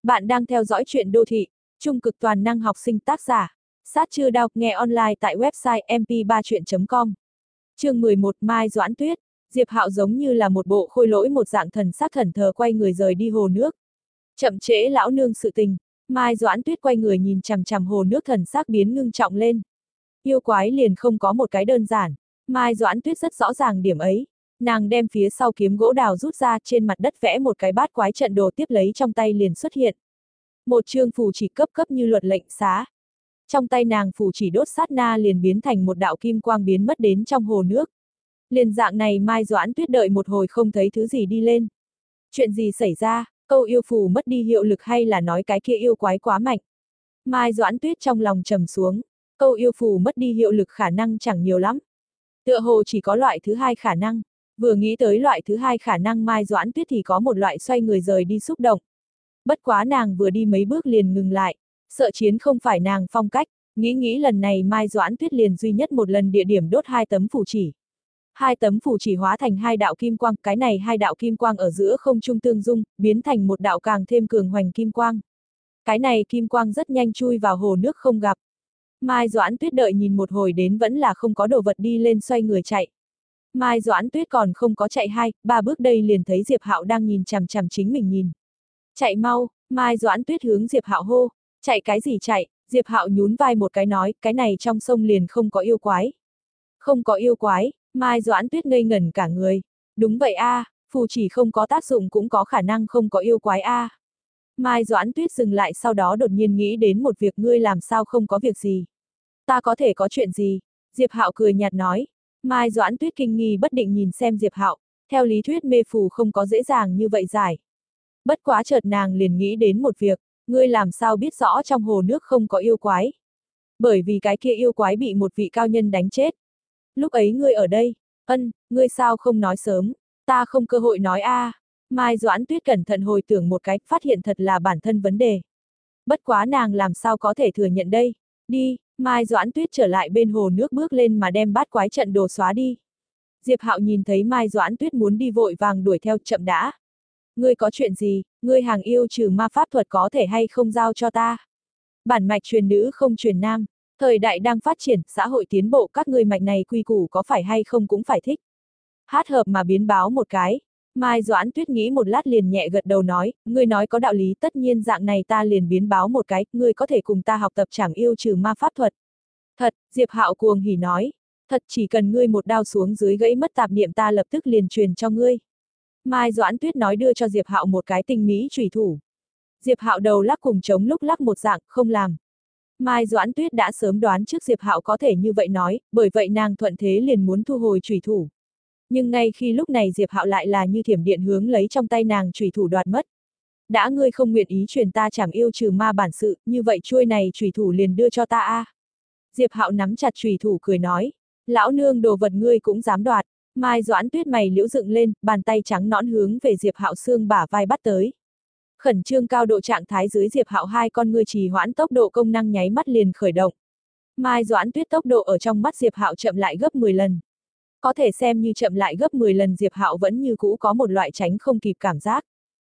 Bạn đang theo dõi truyện đô thị, trung cực toàn năng học sinh tác giả. Sát chưa đọc nghe online tại website mp3chuyện.com. Chương 11 Mai Doãn Tuyết. Diệp Hạo giống như là một bộ khôi lỗi một dạng thần sắc thần thờ quay người rời đi hồ nước. Chậm trễ lão nương sự tình, Mai Doãn Tuyết quay người nhìn chằm chằm hồ nước thần sắc biến ngưng trọng lên. Yêu quái liền không có một cái đơn giản, Mai Doãn Tuyết rất rõ ràng điểm ấy. Nàng đem phía sau kiếm gỗ đào rút ra trên mặt đất vẽ một cái bát quái trận đồ tiếp lấy trong tay liền xuất hiện. Một chương phù chỉ cấp như luật lệnh xá. Trong tay nàng phù chỉ đốt sát na liền biến thành một đạo kim quang biến mất đến trong hồ nước. Liền dạng này Mai Doãn Tuyết đợi một hồi không thấy thứ gì đi lên. Chuyện gì xảy ra, câu yêu phù mất đi hiệu lực hay là nói cái kia yêu quái quá mạnh? Mai Doãn Tuyết trong lòng trầm xuống, câu yêu phù mất đi hiệu lực khả năng chẳng nhiều lắm. Tựa hồ chỉ có loại thứ hai khả năng. Vừa nghĩ tới loại thứ hai khả năng Mai Doãn Tuyết thì có một loại xoay người rời đi xúc động. Bất quá nàng vừa đi mấy bước liền ngừng lại, sợ chiến không phải nàng phong cách, nghĩ lần này Mai Doãn Tuyết liền duy nhất một lần địa điểm đốt 2 tấm phù chỉ. 2 tấm phù chỉ hóa thành 2 đạo kim quang, cái này 2 đạo kim quang ở giữa không trung tương dung, biến thành một đạo càng thêm cường hoành kim quang. Cái này kim quang rất nhanh chui vào hồ nước không gặp. Mai Doãn Tuyết đợi nhìn một hồi đến vẫn là không có đồ vật đi lên xoay người chạy. Mai Doãn Tuyết còn không có chạy 2-3 bước đây liền thấy Diệp Hạo đang nhìn chằm chằm chính mình nhìn. Chạy mau, Mai Doãn Tuyết hướng Diệp Hạo hô, chạy cái gì chạy, Diệp Hạo nhún vai một cái nói, cái này trong sông liền không có yêu quái. Không có yêu quái, Mai Doãn Tuyết ngây ngẩn cả người. Đúng vậy a, phù chỉ không có tác dụng cũng có khả năng không có yêu quái a. Mai Doãn Tuyết dừng lại sau đó đột nhiên nghĩ đến một việc, ngươi làm sao không có việc gì. Ta có thể có chuyện gì? Diệp Hạo cười nhạt nói. Mai Doãn Tuyết kinh nghi bất định nhìn xem Diệp Hạo, theo lý thuyết mê phù không có dễ dàng như vậy giải. Bất quá chợt nàng liền nghĩ đến một việc, ngươi làm sao biết rõ trong hồ nước không có yêu quái? Bởi vì cái kia yêu quái bị một vị cao nhân đánh chết. Lúc ấy ngươi ở đây, ngươi sao không nói sớm, ta không cơ hội nói a. Mai Doãn Tuyết cẩn thận hồi tưởng một cái, phát hiện thật là bản thân vấn đề. Bất quá nàng làm sao có thể thừa nhận đây? Đi, Mai Doãn Tuyết trở lại bên hồ nước bước lên mà đem bát quái trận đồ xóa đi. Diệp Hạo nhìn thấy Mai Doãn Tuyết muốn đi vội vàng đuổi theo, chậm đã. Ngươi có chuyện gì, ngươi hàng yêu trừ ma pháp thuật có thể hay không giao cho ta? Bản mạch truyền nữ không truyền nam, thời đại đang phát triển, xã hội tiến bộ, các ngươi mạch này quy củ có phải hay không cũng phải thích. Hát hợp mà biến báo một cái. Mai Doãn Tuyết nghĩ một lát liền nhẹ gật đầu nói, ngươi nói có đạo lý, tất nhiên dạng này ta liền biến báo một cái, ngươi có thể cùng ta học tập trảm yêu trừ ma pháp thuật. Thật, Diệp Hạo cuồng hỉ nói, thật chỉ cần ngươi một đao xuống dưới gãy mất tạp niệm ta lập tức liền truyền cho ngươi. Mai Doãn Tuyết nói đưa cho Diệp Hạo một cái tinh mỹ chủy thủ. Diệp Hạo đầu lắc cùng chống lúc lắc một dạng, không làm. Mai Doãn Tuyết đã sớm đoán trước Diệp Hạo có thể như vậy nói, bởi vậy nàng thuận thế liền muốn thu hồi chủy thủ. Nhưng ngay khi lúc này Diệp Hạo lại là như thiểm điện hướng lấy trong tay nàng chủy thủ đoạt mất. Đã ngươi không nguyện ý truyền ta trảm yêu trừ ma bản sự, như vậy chuôi này chủy thủ liền đưa cho ta a. Diệp Hạo nắm chặt chủy thủ cười nói, lão nương đồ vật ngươi cũng dám đoạt. Mai Doãn Tuyết mày liễu dựng lên, bàn tay trắng nõn hướng về Diệp Hạo xương bả vai bắt tới. Khẩn trương cao độ trạng thái dưới Diệp Hạo hai con ngươi trì hoãn tốc độ công năng nháy mắt liền khởi động. Mai Doãn Tuyết tốc độ ở trong mắt Diệp Hạo chậm lại gấp 10 lần. Có thể xem như chậm lại gấp 10 lần Diệp Hạo vẫn như cũ có một loại tránh không kịp cảm giác.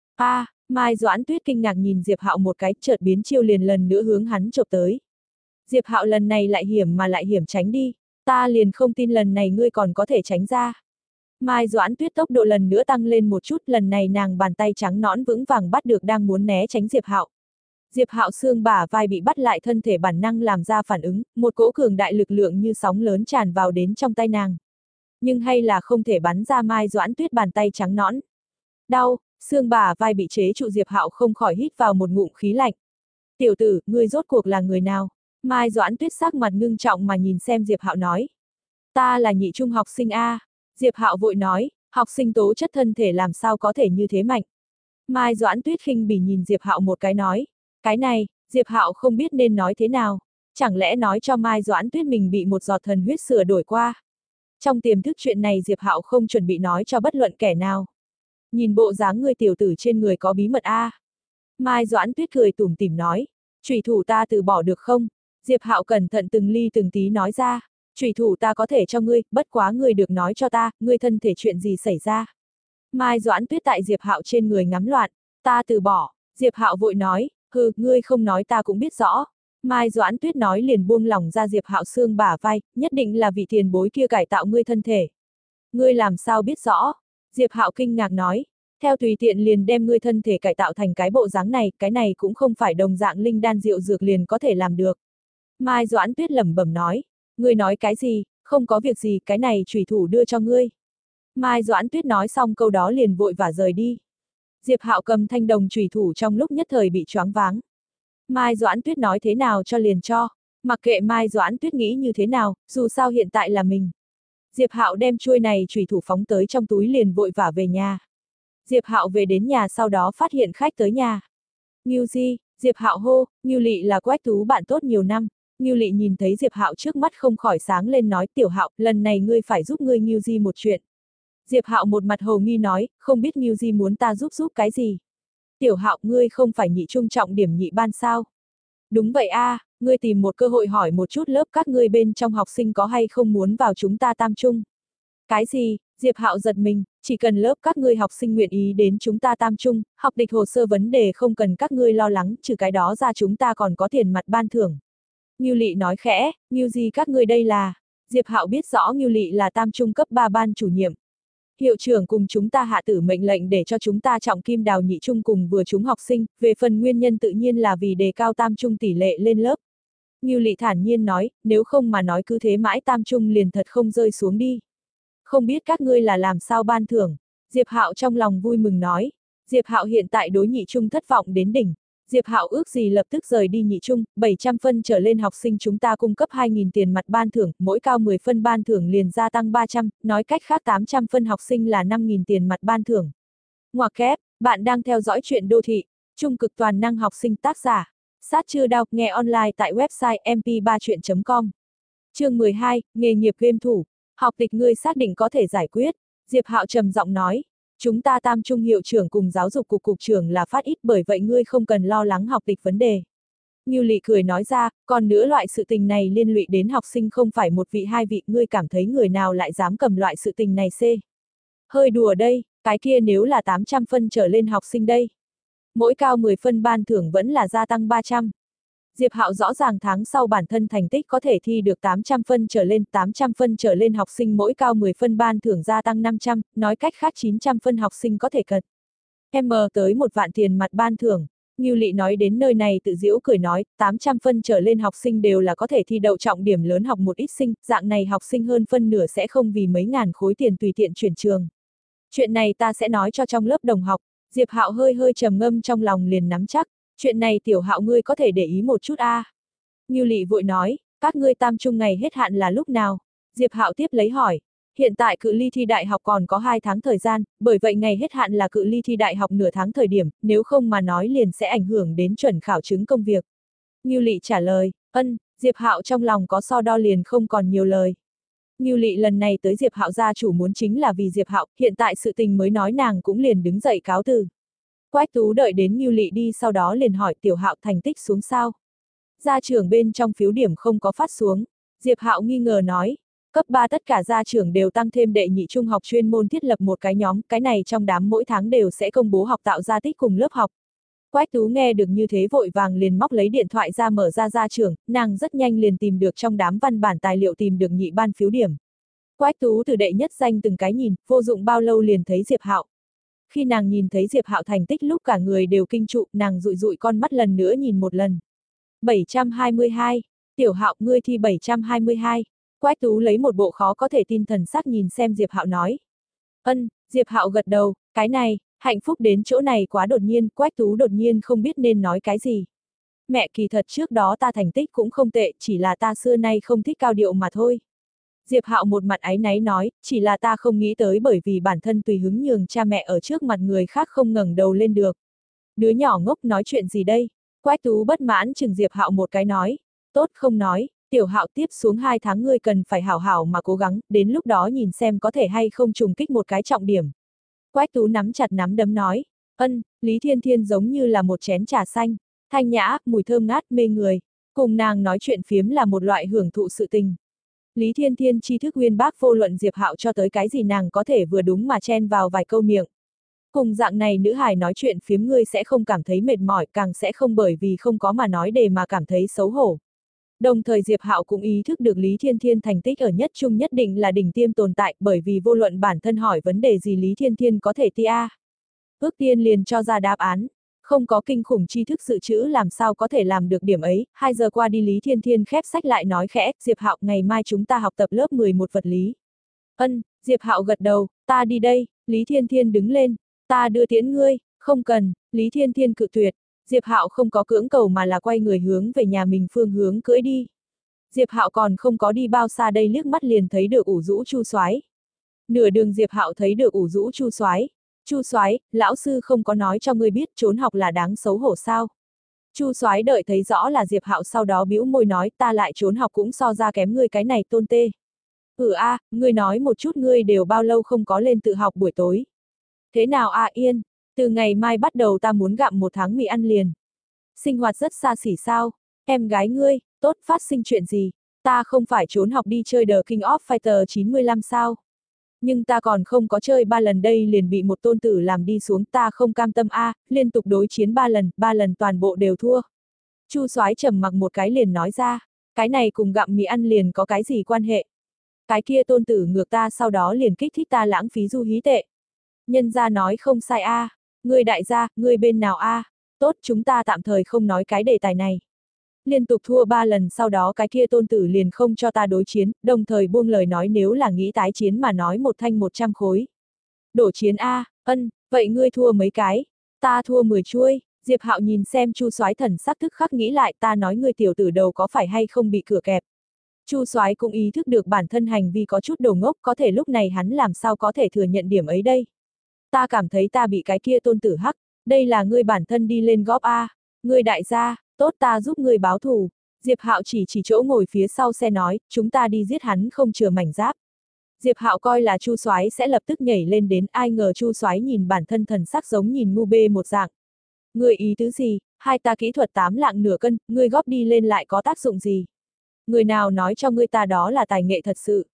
Mai Doãn Tuyết kinh ngạc nhìn Diệp Hạo một cái, chợt biến chiêu liền lần nữa hướng hắn chộp tới. Diệp Hạo lần này lại hiểm mà lại hiểm tránh đi, ta liền không tin lần này ngươi còn có thể tránh ra. Mai Doãn Tuyết tốc độ lần nữa tăng lên một chút, lần này nàng bàn tay trắng nõn vững vàng bắt được đang muốn né tránh Diệp Hạo. Diệp Hạo xương bả vai bị bắt lại, thân thể bản năng làm ra phản ứng, một cỗ cường đại lực lượng như sóng lớn tràn vào đến trong tay nàng. Nhưng hay là không thể bắn ra Mai Doãn Tuyết bàn tay trắng nõn. Đau, xương bả vai bị chế trụ Diệp Hạo không khỏi hít vào một ngụm khí lạnh. Tiểu tử, ngươi rốt cuộc là người nào? Mai Doãn Tuyết sắc mặt ngưng trọng mà nhìn xem Diệp Hạo nói. Ta là nhị trung học sinh a. Diệp Hạo vội nói, học sinh tố chất thân thể làm sao có thể như thế mạnh. Mai Doãn Tuyết khinh bỉ nhìn Diệp Hạo một cái nói, cái này, Diệp Hạo không biết nên nói thế nào, chẳng lẽ nói cho Mai Doãn Tuyết mình bị một giọt thần huyết sửa đổi qua. Trong tiềm thức chuyện này Diệp Hạo không chuẩn bị nói cho bất luận kẻ nào. Nhìn bộ dáng ngươi tiểu tử trên người có bí mật a. Mai Doãn Tuyết cười tủm tỉm nói, chủy thủ ta từ bỏ được không? Diệp Hạo cẩn thận từng ly từng tí nói ra, chủy thủ ta có thể cho ngươi, bất quá ngươi được nói cho ta, ngươi thân thể chuyện gì xảy ra. Mai Doãn Tuyết tại Diệp Hạo trên người ngắm loạn, ta từ bỏ. Diệp Hạo vội nói, ngươi không nói ta cũng biết rõ. Mai Doãn Tuyết nói liền buông lỏng ra Diệp Hạo xương bả vai, nhất định là vị tiền bối kia cải tạo ngươi thân thể. Ngươi làm sao biết rõ? Diệp Hạo kinh ngạc nói, theo tùy tiện liền đem ngươi thân thể cải tạo thành cái bộ dáng này, cái này cũng không phải đồng dạng linh đan diệu dược liền có thể làm được. Mai Doãn Tuyết lẩm bẩm nói, ngươi nói cái gì, không có việc gì, cái này chủy thủ đưa cho ngươi. Mai Doãn Tuyết nói xong câu đó liền vội vã rời đi. Diệp Hạo cầm thanh đồng chủy thủ trong lúc nhất thời bị choáng váng. Mai Doãn Tuyết nói thế nào cho liền cho, mặc kệ Mai Doãn Tuyết nghĩ như thế nào, dù sao hiện tại là mình. Diệp Hạo đem chuôi này chủy thủ phóng tới trong túi liền vội vã về nhà. Diệp Hạo về đến nhà sau đó phát hiện khách tới nhà. Ngưu Di, Diệp Hạo hô, Ngưu Lị là Quách Tú bạn tốt nhiều năm. Ngưu Lị nhìn thấy Diệp Hạo trước mắt không khỏi sáng lên nói, Tiểu Hạo, lần này ngươi phải giúp ngươi Ngưu Di một chuyện. Diệp Hạo một mặt hồ nghi nói, không biết Ngưu Di muốn ta giúp cái gì. Tiểu Hạo, ngươi không phải nhị trung trọng điểm nhị ban sao? Đúng vậy a, ngươi tìm một cơ hội hỏi một chút lớp các ngươi bên trong học sinh có hay không muốn vào chúng ta tam trung. Cái gì? Diệp Hạo giật mình, chỉ cần lớp các ngươi học sinh nguyện ý đến chúng ta tam trung, học địch hồ sơ vấn đề không cần các ngươi lo lắng, trừ cái đó ra chúng ta còn có tiền mặt ban thưởng. Ngưu Lị nói khẽ, Ngưu Di các ngươi đây là? Diệp Hạo biết rõ Ngưu Lị là tam trung cấp 3 ban chủ nhiệm. Hiệu trưởng cùng chúng ta hạ tử mệnh lệnh để cho chúng ta trọng kim đào nhị trung cùng vừa chúng học sinh, về phần nguyên nhân tự nhiên là vì đề cao tam trung tỷ lệ lên lớp. Ngưu Lị thản nhiên nói, nếu không mà nói cứ thế mãi tam trung liền thật không rơi xuống đi. Không biết các ngươi là làm sao ban thưởng. Diệp Hạo trong lòng vui mừng nói. Diệp Hạo hiện tại đối nhị trung thất vọng đến đỉnh. Diệp Hạo ước gì lập tức rời đi nhị trung, 700 phân trở lên học sinh chúng ta cung cấp 2.000 tiền mặt ban thưởng, mỗi cao 10 phân ban thưởng liền gia tăng 300, nói cách khác 800 phân học sinh là 5.000 tiền mặt ban thưởng. Ngoặc kép, bạn đang theo dõi chuyện đô thị, trung cực toàn năng học sinh tác giả. Sát chưa đọc nghe online tại website mp3chuyện.com. Chương 12, nghề nghiệp game thủ. Học tịch ngươi xác định có thể giải quyết. Diệp Hạo trầm giọng nói. Chúng ta tam trung hiệu trưởng cùng giáo dục cục trưởng là phát ít, bởi vậy ngươi không cần lo lắng học tịch vấn đề. Ngưu Lị cười nói ra, còn nữa loại sự tình này liên lụy đến học sinh không phải một vị hai vị, ngươi cảm thấy người nào lại dám cầm loại sự tình này xê. Hơi đùa đây, cái kia nếu là 800 phân trở lên học sinh đây. Mỗi cao 10 phân ban thưởng vẫn là gia tăng 300. Diệp Hạo rõ ràng tháng sau bản thân thành tích có thể thi được 800 phân trở lên, 800 phân trở lên học sinh mỗi cao 10 phân ban thưởng gia tăng 500, nói cách khác 900 phân học sinh có thể cật. M tới 1 vạn tiền mặt ban thưởng. Ngưu Lị nói đến nơi này tự giễu cười nói, 800 phân trở lên học sinh đều là có thể thi đậu trọng điểm lớn học một ít sinh, dạng này học sinh hơn phân nửa sẽ không vì mấy ngàn khối tiền tùy tiện chuyển trường. Chuyện này ta sẽ nói cho trong lớp đồng học. Diệp Hạo hơi hơi trầm ngâm trong lòng liền nắm chắc. Chuyện này Tiểu Hạo ngươi có thể để ý một chút a. Ngưu Lị vội nói, các ngươi tam trung ngày hết hạn là lúc nào? Diệp Hạo tiếp lấy hỏi, hiện tại cự ly thi đại học còn có 2 tháng thời gian, bởi vậy ngày hết hạn là cự ly thi đại học nửa tháng thời điểm, nếu không mà nói liền sẽ ảnh hưởng đến chuẩn khảo chứng công việc. Ngưu Lị trả lời, Diệp Hạo trong lòng có so đo liền không còn nhiều lời. Ngưu Lị lần này tới Diệp Hạo gia chủ muốn chính là vì Diệp Hạo, hiện tại sự tình mới nói nàng cũng liền đứng dậy cáo từ. Quách Tú đợi đến Ngưu Lị đi sau đó liền hỏi Tiểu Hạo thành tích xuống sao. Gia trưởng bên trong phiếu điểm không có phát xuống. Diệp Hạo nghi ngờ nói, cấp 3 tất cả gia trưởng đều tăng thêm đệ nhị trung học chuyên môn thiết lập một cái nhóm, cái này trong đám mỗi tháng đều sẽ công bố học tạo gia tích cùng lớp học. Quách Tú nghe được như thế vội vàng liền móc lấy điện thoại ra mở ra gia trưởng, nàng rất nhanh liền tìm được trong đám văn bản tài liệu tìm được nhị ban phiếu điểm. Quách Tú từ đệ nhất danh từng cái nhìn, vô dụng bao lâu liền thấy Diệp Hạo. Khi nàng nhìn thấy Diệp Hạo thành tích lúc cả người đều kinh trụ, nàng dụi dụi con mắt lần nữa nhìn một lần. 722, Tiểu Hạo ngươi thi 722. Quách Tú lấy một bộ khó có thể tin thần sắc nhìn xem Diệp Hạo nói. Diệp Hạo gật đầu, cái này, hạnh phúc đến chỗ này quá đột nhiên, Quách Tú đột nhiên không biết nên nói cái gì. Mẹ kỳ thật trước đó ta thành tích cũng không tệ, chỉ là ta xưa nay không thích cao điệu mà thôi. Diệp Hạo một mặt áy náy nói, chỉ là ta không nghĩ tới bởi vì bản thân tùy hứng nhường cha mẹ ở trước mặt người khác không ngẩng đầu lên được. Đứa nhỏ ngốc nói chuyện gì đây? Quách Tú bất mãn chừng Diệp Hạo một cái nói, tốt không nói, Tiểu Hạo tiếp xuống 2 tháng ngươi cần phải hảo hảo mà cố gắng, đến lúc đó nhìn xem có thể hay không trùng kích một cái trọng điểm. Quách Tú nắm chặt nắm đấm nói, Lý Thiên Thiên giống như là một chén trà xanh, thanh nhã, mùi thơm ngát mê người, cùng nàng nói chuyện phiếm là một loại hưởng thụ sự tình. Lý Thiên Thiên tri thức uyên bác vô luận Diệp Hạo cho tới cái gì nàng có thể vừa đúng mà chen vào vài câu miệng. Cùng dạng này nữ hài nói chuyện phiếm ngươi sẽ không cảm thấy mệt mỏi, càng sẽ không bởi vì không có mà nói đề mà cảm thấy xấu hổ. Đồng thời Diệp Hạo cũng ý thức được Lý Thiên Thiên thành tích ở nhất trung nhất định là đỉnh tiêm tồn tại, bởi vì vô luận bản thân hỏi vấn đề gì Lý Thiên Thiên có thể tia. Ước tiên liền cho ra đáp án. Không có kinh khủng tri thức dự trữ làm sao có thể làm được điểm ấy. 2 giờ qua đi Lý Thiên Thiên khép sách lại nói khẽ, Diệp Hạo ngày mai chúng ta học tập lớp 11 vật lý. Ân, Diệp Hạo gật đầu, ta đi đây. Lý Thiên Thiên đứng lên, ta đưa tiễn ngươi. Không cần. Lý Thiên Thiên cự tuyệt. Diệp Hạo không có cưỡng cầu mà là quay người hướng về nhà mình phương hướng cưỡi đi. Diệp Hạo còn không có đi bao xa đây liếc mắt liền thấy được ủ rũ Chu Soái. Nửa đường Diệp Hạo thấy được ủ rũ Chu Soái. Chu Soái, lão sư không có nói cho ngươi biết trốn học là đáng xấu hổ sao? Chu Soái đợi thấy rõ là Diệp Hạo sau đó bĩu môi nói ta lại trốn học cũng so ra kém ngươi cái này tôn tê. Ngươi nói một chút ngươi đều bao lâu không có lên tự học buổi tối. Thế nào Yên, từ ngày mai bắt đầu ta muốn gặm 1 tháng mì ăn liền. Sinh hoạt rất xa xỉ sao, em gái ngươi, tốt phát sinh chuyện gì, ta không phải trốn học đi chơi The King of Fighter 95 sao. Nhưng ta còn không có chơi 3 lần đây liền bị một tôn tử làm đi xuống ta không cam tâm liên tục đối chiến 3 lần toàn bộ đều thua. Chu Soái trầm mặc một cái liền nói ra, cái này cùng gặm mì ăn liền có cái gì quan hệ. Cái kia tôn tử ngược ta sau đó liền kích thích ta lãng phí du hí tệ. Nhân gia nói không sai ngươi đại gia, ngươi bên nào tốt chúng ta tạm thời không nói cái đề tài này. Liên tục thua 3 lần sau đó cái kia tôn tử liền không cho ta đối chiến, đồng thời buông lời nói nếu là nghĩ tái chiến mà nói 1 thanh 100 khối. Đổ chiến vậy ngươi thua mấy cái? Ta thua 10 chuôi. Diệp Hạo nhìn xem Chu Soái thần sắc tức khắc nghĩ lại ta nói ngươi tiểu tử đầu có phải hay không bị cửa kẹp. Chu Soái cũng ý thức được bản thân hành vi có chút đồ ngốc, có thể lúc này hắn làm sao có thể thừa nhận điểm ấy đây. Ta cảm thấy ta bị cái kia tôn tử hắc, đây là ngươi bản thân đi lên góp ngươi đại gia, tốt ta giúp ngươi báo thù. Diệp Hạo chỉ chỗ ngồi phía sau xe nói, chúng ta đi giết hắn không chừa mảnh giáp. Diệp Hạo coi là Chu Soái sẽ lập tức nhảy lên đến, ai ngờ Chu Soái nhìn bản thân thần sắc giống nhìn ngu bê một dạng. Ngươi ý tứ gì, hai ta kỹ thuật 8 lạng nửa cân, ngươi góp đi lên lại có tác dụng gì? Người nào nói cho ngươi ta đó là tài nghệ thật sự?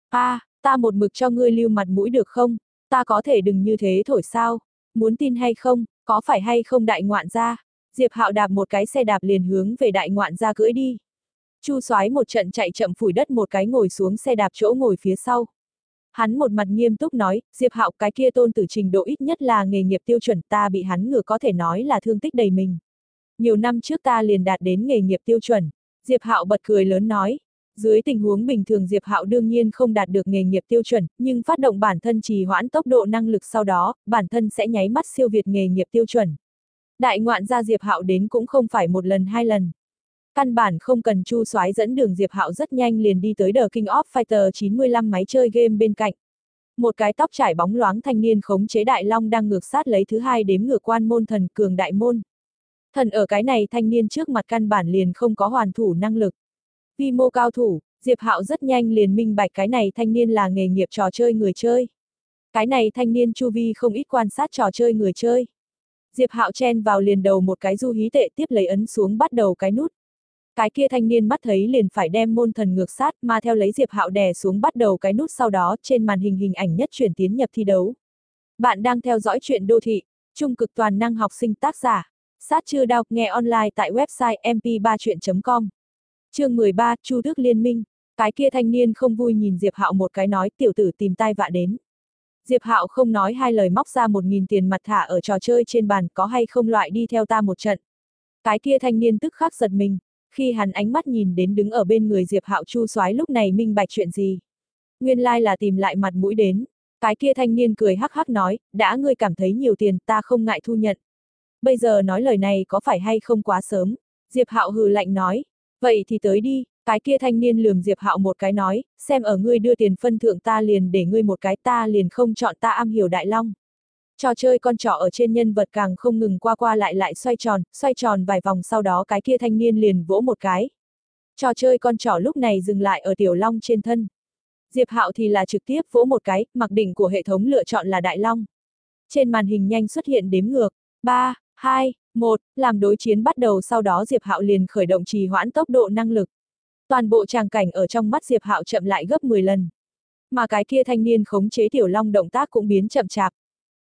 Ta một mực cho ngươi lưu mặt mũi được không? Ta có thể đừng như thế thổi sao? Muốn tin hay không, có phải hay không đại ngoạn gia? Diệp Hạo đạp một cái xe đạp liền hướng về đại ngoạn gia cưỡi đi. Chu Soái một trận chạy chậm phủi đất một cái ngồi xuống xe đạp chỗ ngồi phía sau. Hắn một mặt nghiêm túc nói, Diệp Hạo cái kia tôn tử trình độ ít nhất là nghề nghiệp tiêu chuẩn, ta bị hắn ngược có thể nói là thương tích đầy mình. Nhiều năm trước ta liền đạt đến nghề nghiệp tiêu chuẩn. Diệp Hạo bật cười lớn nói, dưới tình huống bình thường Diệp Hạo đương nhiên không đạt được nghề nghiệp tiêu chuẩn, nhưng phát động bản thân trì hoãn tốc độ năng lực sau đó, bản thân sẽ nháy mắt siêu việt nghề nghiệp tiêu chuẩn. Đại ngoạn gia Diệp Hạo đến cũng không phải 1 lần 2 lần. Căn bản không cần Chu Soái dẫn đường Diệp Hạo rất nhanh liền đi tới The King of Fighter 95 máy chơi game bên cạnh. Một cái tóc trải bóng loáng thanh niên khống chế đại long đang ngược sát lấy thứ 2 đếm ngược quan môn thần cường đại môn. Thần ở cái này thanh niên trước mặt căn bản liền không có hoàn thủ năng lực. Vi mô cao thủ, Diệp Hạo rất nhanh liền minh bạch cái này thanh niên là nghề nghiệp trò chơi người chơi. Cái này thanh niên chu vi không ít quan sát trò chơi người chơi. Diệp Hạo chen vào liền đầu một cái du hí tệ tiếp lấy ấn xuống bắt đầu cái nút. Cái kia thanh niên mắt thấy liền phải đem môn thần ngược sát mà theo lấy Diệp Hạo đè xuống bắt đầu cái nút sau đó trên màn hình hình ảnh nhất chuyển tiến nhập thi đấu. Bạn đang theo dõi truyện đô thị, trung cực toàn năng học sinh tác giả. Sát chưa đọc nghe online tại website mp3chuyện.com. Chương 13, Chu Tước Liên Minh. Cái kia thanh niên không vui nhìn Diệp Hạo một cái nói tiểu tử tìm tai vạ đến. Diệp Hạo không nói hai lời móc ra 1000 tiền mặt thả ở trò chơi trên bàn có hay không loại đi theo ta một trận. Cái kia thanh niên tức khắc giật mình, khi hắn ánh mắt nhìn đến đứng ở bên người Diệp Hạo Chu Soái lúc này minh bạch chuyện gì. Nguyên lai là tìm lại mặt mũi đến. Cái kia thanh niên cười hắc hắc nói, đã ngươi cảm thấy nhiều tiền ta không ngại thu nhận. Bây giờ nói lời này có phải hay không quá sớm? Diệp Hạo hừ lạnh nói, vậy thì tới đi. Cái kia thanh niên lườm Diệp Hạo một cái nói, xem ở ngươi đưa tiền phân thượng ta liền để ngươi một cái ta liền không chọn ta am hiểu đại long. Trò chơi con trỏ ở trên nhân vật càng không ngừng qua qua lại xoay tròn vài vòng sau đó cái kia thanh niên liền vỗ một cái. Trò chơi con trỏ lúc này dừng lại ở tiểu long trên thân. Diệp Hạo thì là trực tiếp vỗ một cái, mặc định của hệ thống lựa chọn là đại long. Trên màn hình nhanh xuất hiện đếm ngược, 3, 2, 1, làm đối chiến bắt đầu sau đó Diệp Hạo liền khởi động trì hoãn tốc độ năng lực. Toàn bộ tràng cảnh ở trong mắt Diệp Hạo chậm lại gấp 10 lần. Mà cái kia thanh niên khống chế tiểu long động tác cũng biến chậm chạp.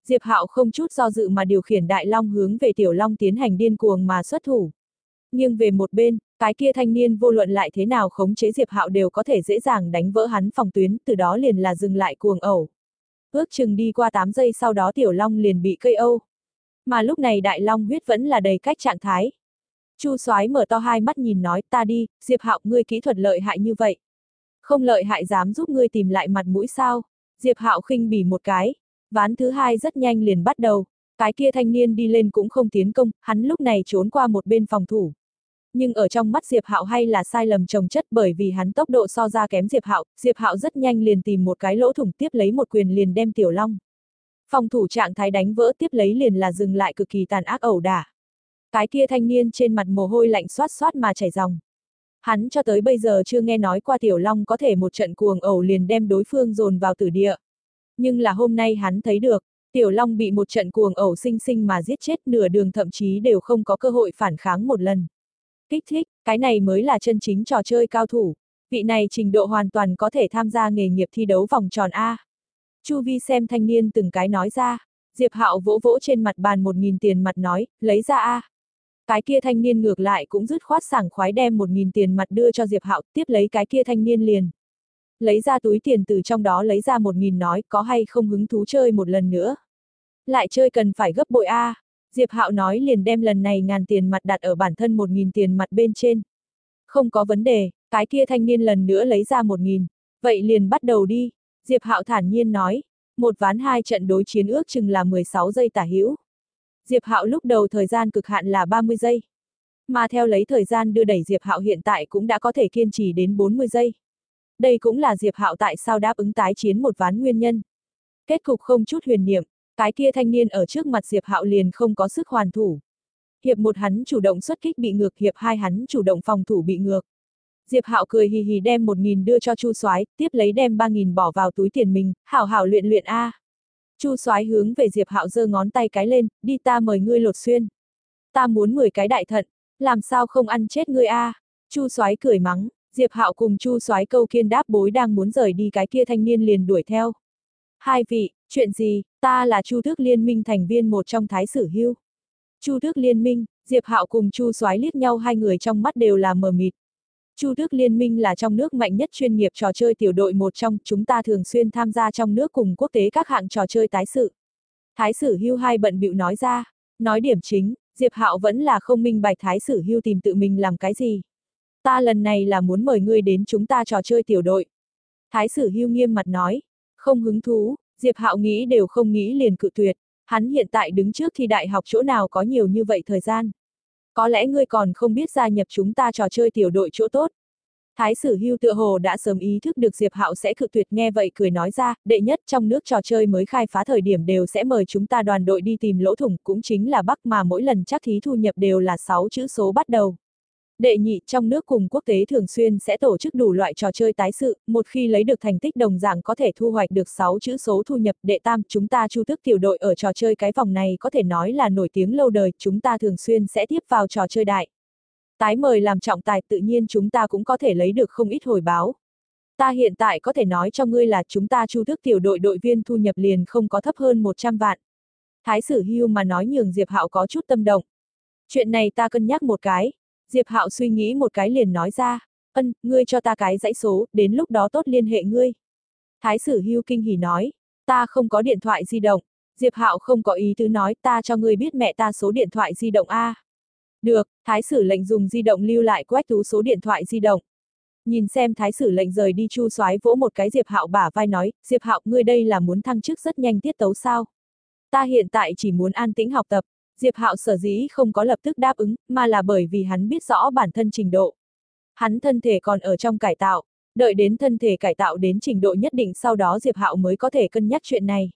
Diệp Hạo không chút do dự mà điều khiển Đại Long hướng về Tiểu Long tiến hành điên cuồng mà xuất thủ. Nhưng về một bên, cái kia thanh niên vô luận lại thế nào khống chế Diệp Hạo đều có thể dễ dàng đánh vỡ hắn phòng tuyến, từ đó liền là dừng lại cuồng ẩu. Ước chừng đi qua 8 giây sau đó Tiểu Long liền bị KO. Mà lúc này Đại Long huyết vẫn là đầy cách trạng thái. Chu Soái mở to hai mắt nhìn nói, ta đi, Diệp Hạo ngươi kỹ thuật lợi hại như vậy. Không lợi hại dám giúp ngươi tìm lại mặt mũi sao? Diệp Hạo khinh bỉ một cái. Ván thứ hai rất nhanh liền bắt đầu. Cái kia thanh niên đi lên cũng không tiến công, hắn lúc này trốn qua một bên phòng thủ. Nhưng ở trong mắt Diệp Hạo hay là sai lầm chồng chất bởi vì hắn tốc độ so ra kém Diệp Hạo rất nhanh liền tìm một cái lỗ thủng tiếp lấy một quyền liền đem Tiểu Long. Phòng thủ trạng thái đánh vỡ tiếp lấy liền là dừng lại cực kỳ tàn ác ẩu đả. Cái kia thanh niên trên mặt mồ hôi lạnh xoát xoát mà chảy ròng. Hắn cho tới bây giờ chưa nghe nói qua Tiểu Long có thể một trận cuồng ẩu liền đem đối phương dồn vào tử địa. Nhưng là hôm nay hắn thấy được, Tiểu Long bị một trận cuồng ẩu sinh sinh mà giết chết nửa đường thậm chí đều không có cơ hội phản kháng một lần. Kích thích, cái này mới là chân chính trò chơi cao thủ. Vị này trình độ hoàn toàn có thể tham gia nghề nghiệp thi đấu vòng tròn A. Chu Vi xem thanh niên từng cái nói ra. Diệp Hạo vỗ vỗ trên mặt bàn 1.000 tiền mặt nói, lấy ra A. Cái kia thanh niên ngược lại cũng dứt khoát sảng khoái đem 1.000 tiền mặt đưa cho Diệp Hạo, tiếp lấy cái kia thanh niên liền. Lấy ra túi tiền từ trong đó lấy ra 1.000 nói, có hay không hứng thú chơi một lần nữa. Lại chơi cần phải gấp bội A. Diệp Hạo nói liền đem lần này 1.000 tiền mặt đặt ở bản thân 1.000 tiền mặt bên trên. Không có vấn đề, cái kia thanh niên lần nữa lấy ra 1.000. Vậy liền bắt đầu đi. Diệp Hạo thản nhiên nói. Một ván hai trận đối chiến ước chừng là 16 giây tả hữu. Diệp Hạo lúc đầu thời gian cực hạn là 30 giây. Mà theo lấy thời gian đưa đẩy Diệp Hạo hiện tại cũng đã có thể kiên trì đến 40 giây. Đây cũng là Diệp Hạo tại sao đáp ứng tái chiến một ván nguyên nhân. Kết cục không chút huyền niệm, cái kia thanh niên ở trước mặt Diệp Hạo liền không có sức hoàn thủ. Hiệp 1 hắn chủ động xuất kích bị ngược, hiệp 2 hắn chủ động phòng thủ bị ngược. Diệp Hạo cười hì hì đem 1.000 đưa cho Chu Soái, tiếp lấy đem 3.000 bỏ vào túi tiền mình, hảo hảo luyện luyện A. Chu Soái hướng về Diệp Hạo giơ ngón tay cái lên, đi ta mời ngươi lột xuyên. Ta muốn 10 cái đại thận, làm sao không ăn chết ngươi A. Chu Soái cười mắng, Diệp Hạo cùng Chu Soái câu kiên đáp bối đang muốn rời đi cái kia thanh niên liền đuổi theo. Hai vị, chuyện gì, ta là Chu Tước Liên minh thành viên một trong Thái Sử Hưu. Chu Tước Liên minh, Diệp Hạo cùng Chu Soái liếc nhau hai người trong mắt đều là mờ mịt. Chu Tước Liên minh là trong nước mạnh nhất chuyên nghiệp trò chơi tiểu đội một trong, chúng ta thường xuyên tham gia trong nước cùng quốc tế các hạng trò chơi tái sự. Thái Sử Hưu hai bận bịu nói ra, nói điểm chính, Diệp Hạo vẫn là không minh bạch Thái Sử Hưu tìm tự mình làm cái gì. Ta lần này là muốn mời ngươi đến chúng ta trò chơi tiểu đội. Thái Sử Hưu nghiêm mặt nói, không hứng thú, Diệp Hạo nghĩ đều không nghĩ liền cự tuyệt, hắn hiện tại đứng trước thi đại học chỗ nào có nhiều như vậy thời gian. Có lẽ ngươi còn không biết gia nhập chúng ta trò chơi tiểu đội chỗ tốt. Thái Sử Hưu tựa hồ đã sớm ý thức được Diệp Hạo sẽ cự tuyệt, nghe vậy cười nói ra, đệ nhất trong nước trò chơi mới khai phá thời điểm đều sẽ mời chúng ta đoàn đội đi tìm lỗ thủng, cũng chính là Bắc mà mỗi lần chắc thí thu nhập đều là 6 chữ số bắt đầu. Đệ nhị, trong nước cùng quốc tế thường xuyên sẽ tổ chức đủ loại trò chơi tái sự, một khi lấy được thành tích đồng dạng có thể thu hoạch được 6 chữ số thu nhập. Đệ tam, chúng ta Chu Tước tiểu đội ở trò chơi cái vòng này có thể nói là nổi tiếng lâu đời, chúng ta thường xuyên sẽ tiếp vào trò chơi đại. Tái mời làm trọng tài, tự nhiên chúng ta cũng có thể lấy được không ít hồi báo. Ta hiện tại có thể nói cho ngươi là chúng ta Chu Tước tiểu đội đội viên thu nhập liền không có thấp hơn 100 vạn. Thái Sử Hưu mà nói nhường Diệp Hạo có chút tâm động. Chuyện này ta cân nhắc một cái. Diệp Hạo suy nghĩ một cái liền nói ra, ngươi cho ta cái dãy số, đến lúc đó tốt liên hệ ngươi. Thái Sử Hưu kinh hỉ nói, ta không có điện thoại di động. Diệp Hạo không có ý tứ nói, ta cho ngươi biết mẹ ta số điện thoại di động A. Được, Thái Sử lệnh dùng di động lưu lại Quách Tú số điện thoại di động. Nhìn xem Thái Sử lệnh rời đi, Chu Soái vỗ một cái Diệp Hạo bả vai nói, Diệp Hạo ngươi đây là muốn thăng chức rất nhanh tiết tấu sao? Ta hiện tại chỉ muốn an tĩnh học tập. Diệp Hạo sở dĩ không có lập tức đáp ứng, mà là bởi vì hắn biết rõ bản thân trình độ. Hắn thân thể còn ở trong cải tạo, đợi đến thân thể cải tạo đến trình độ nhất định sau đó Diệp Hạo mới có thể cân nhắc chuyện này.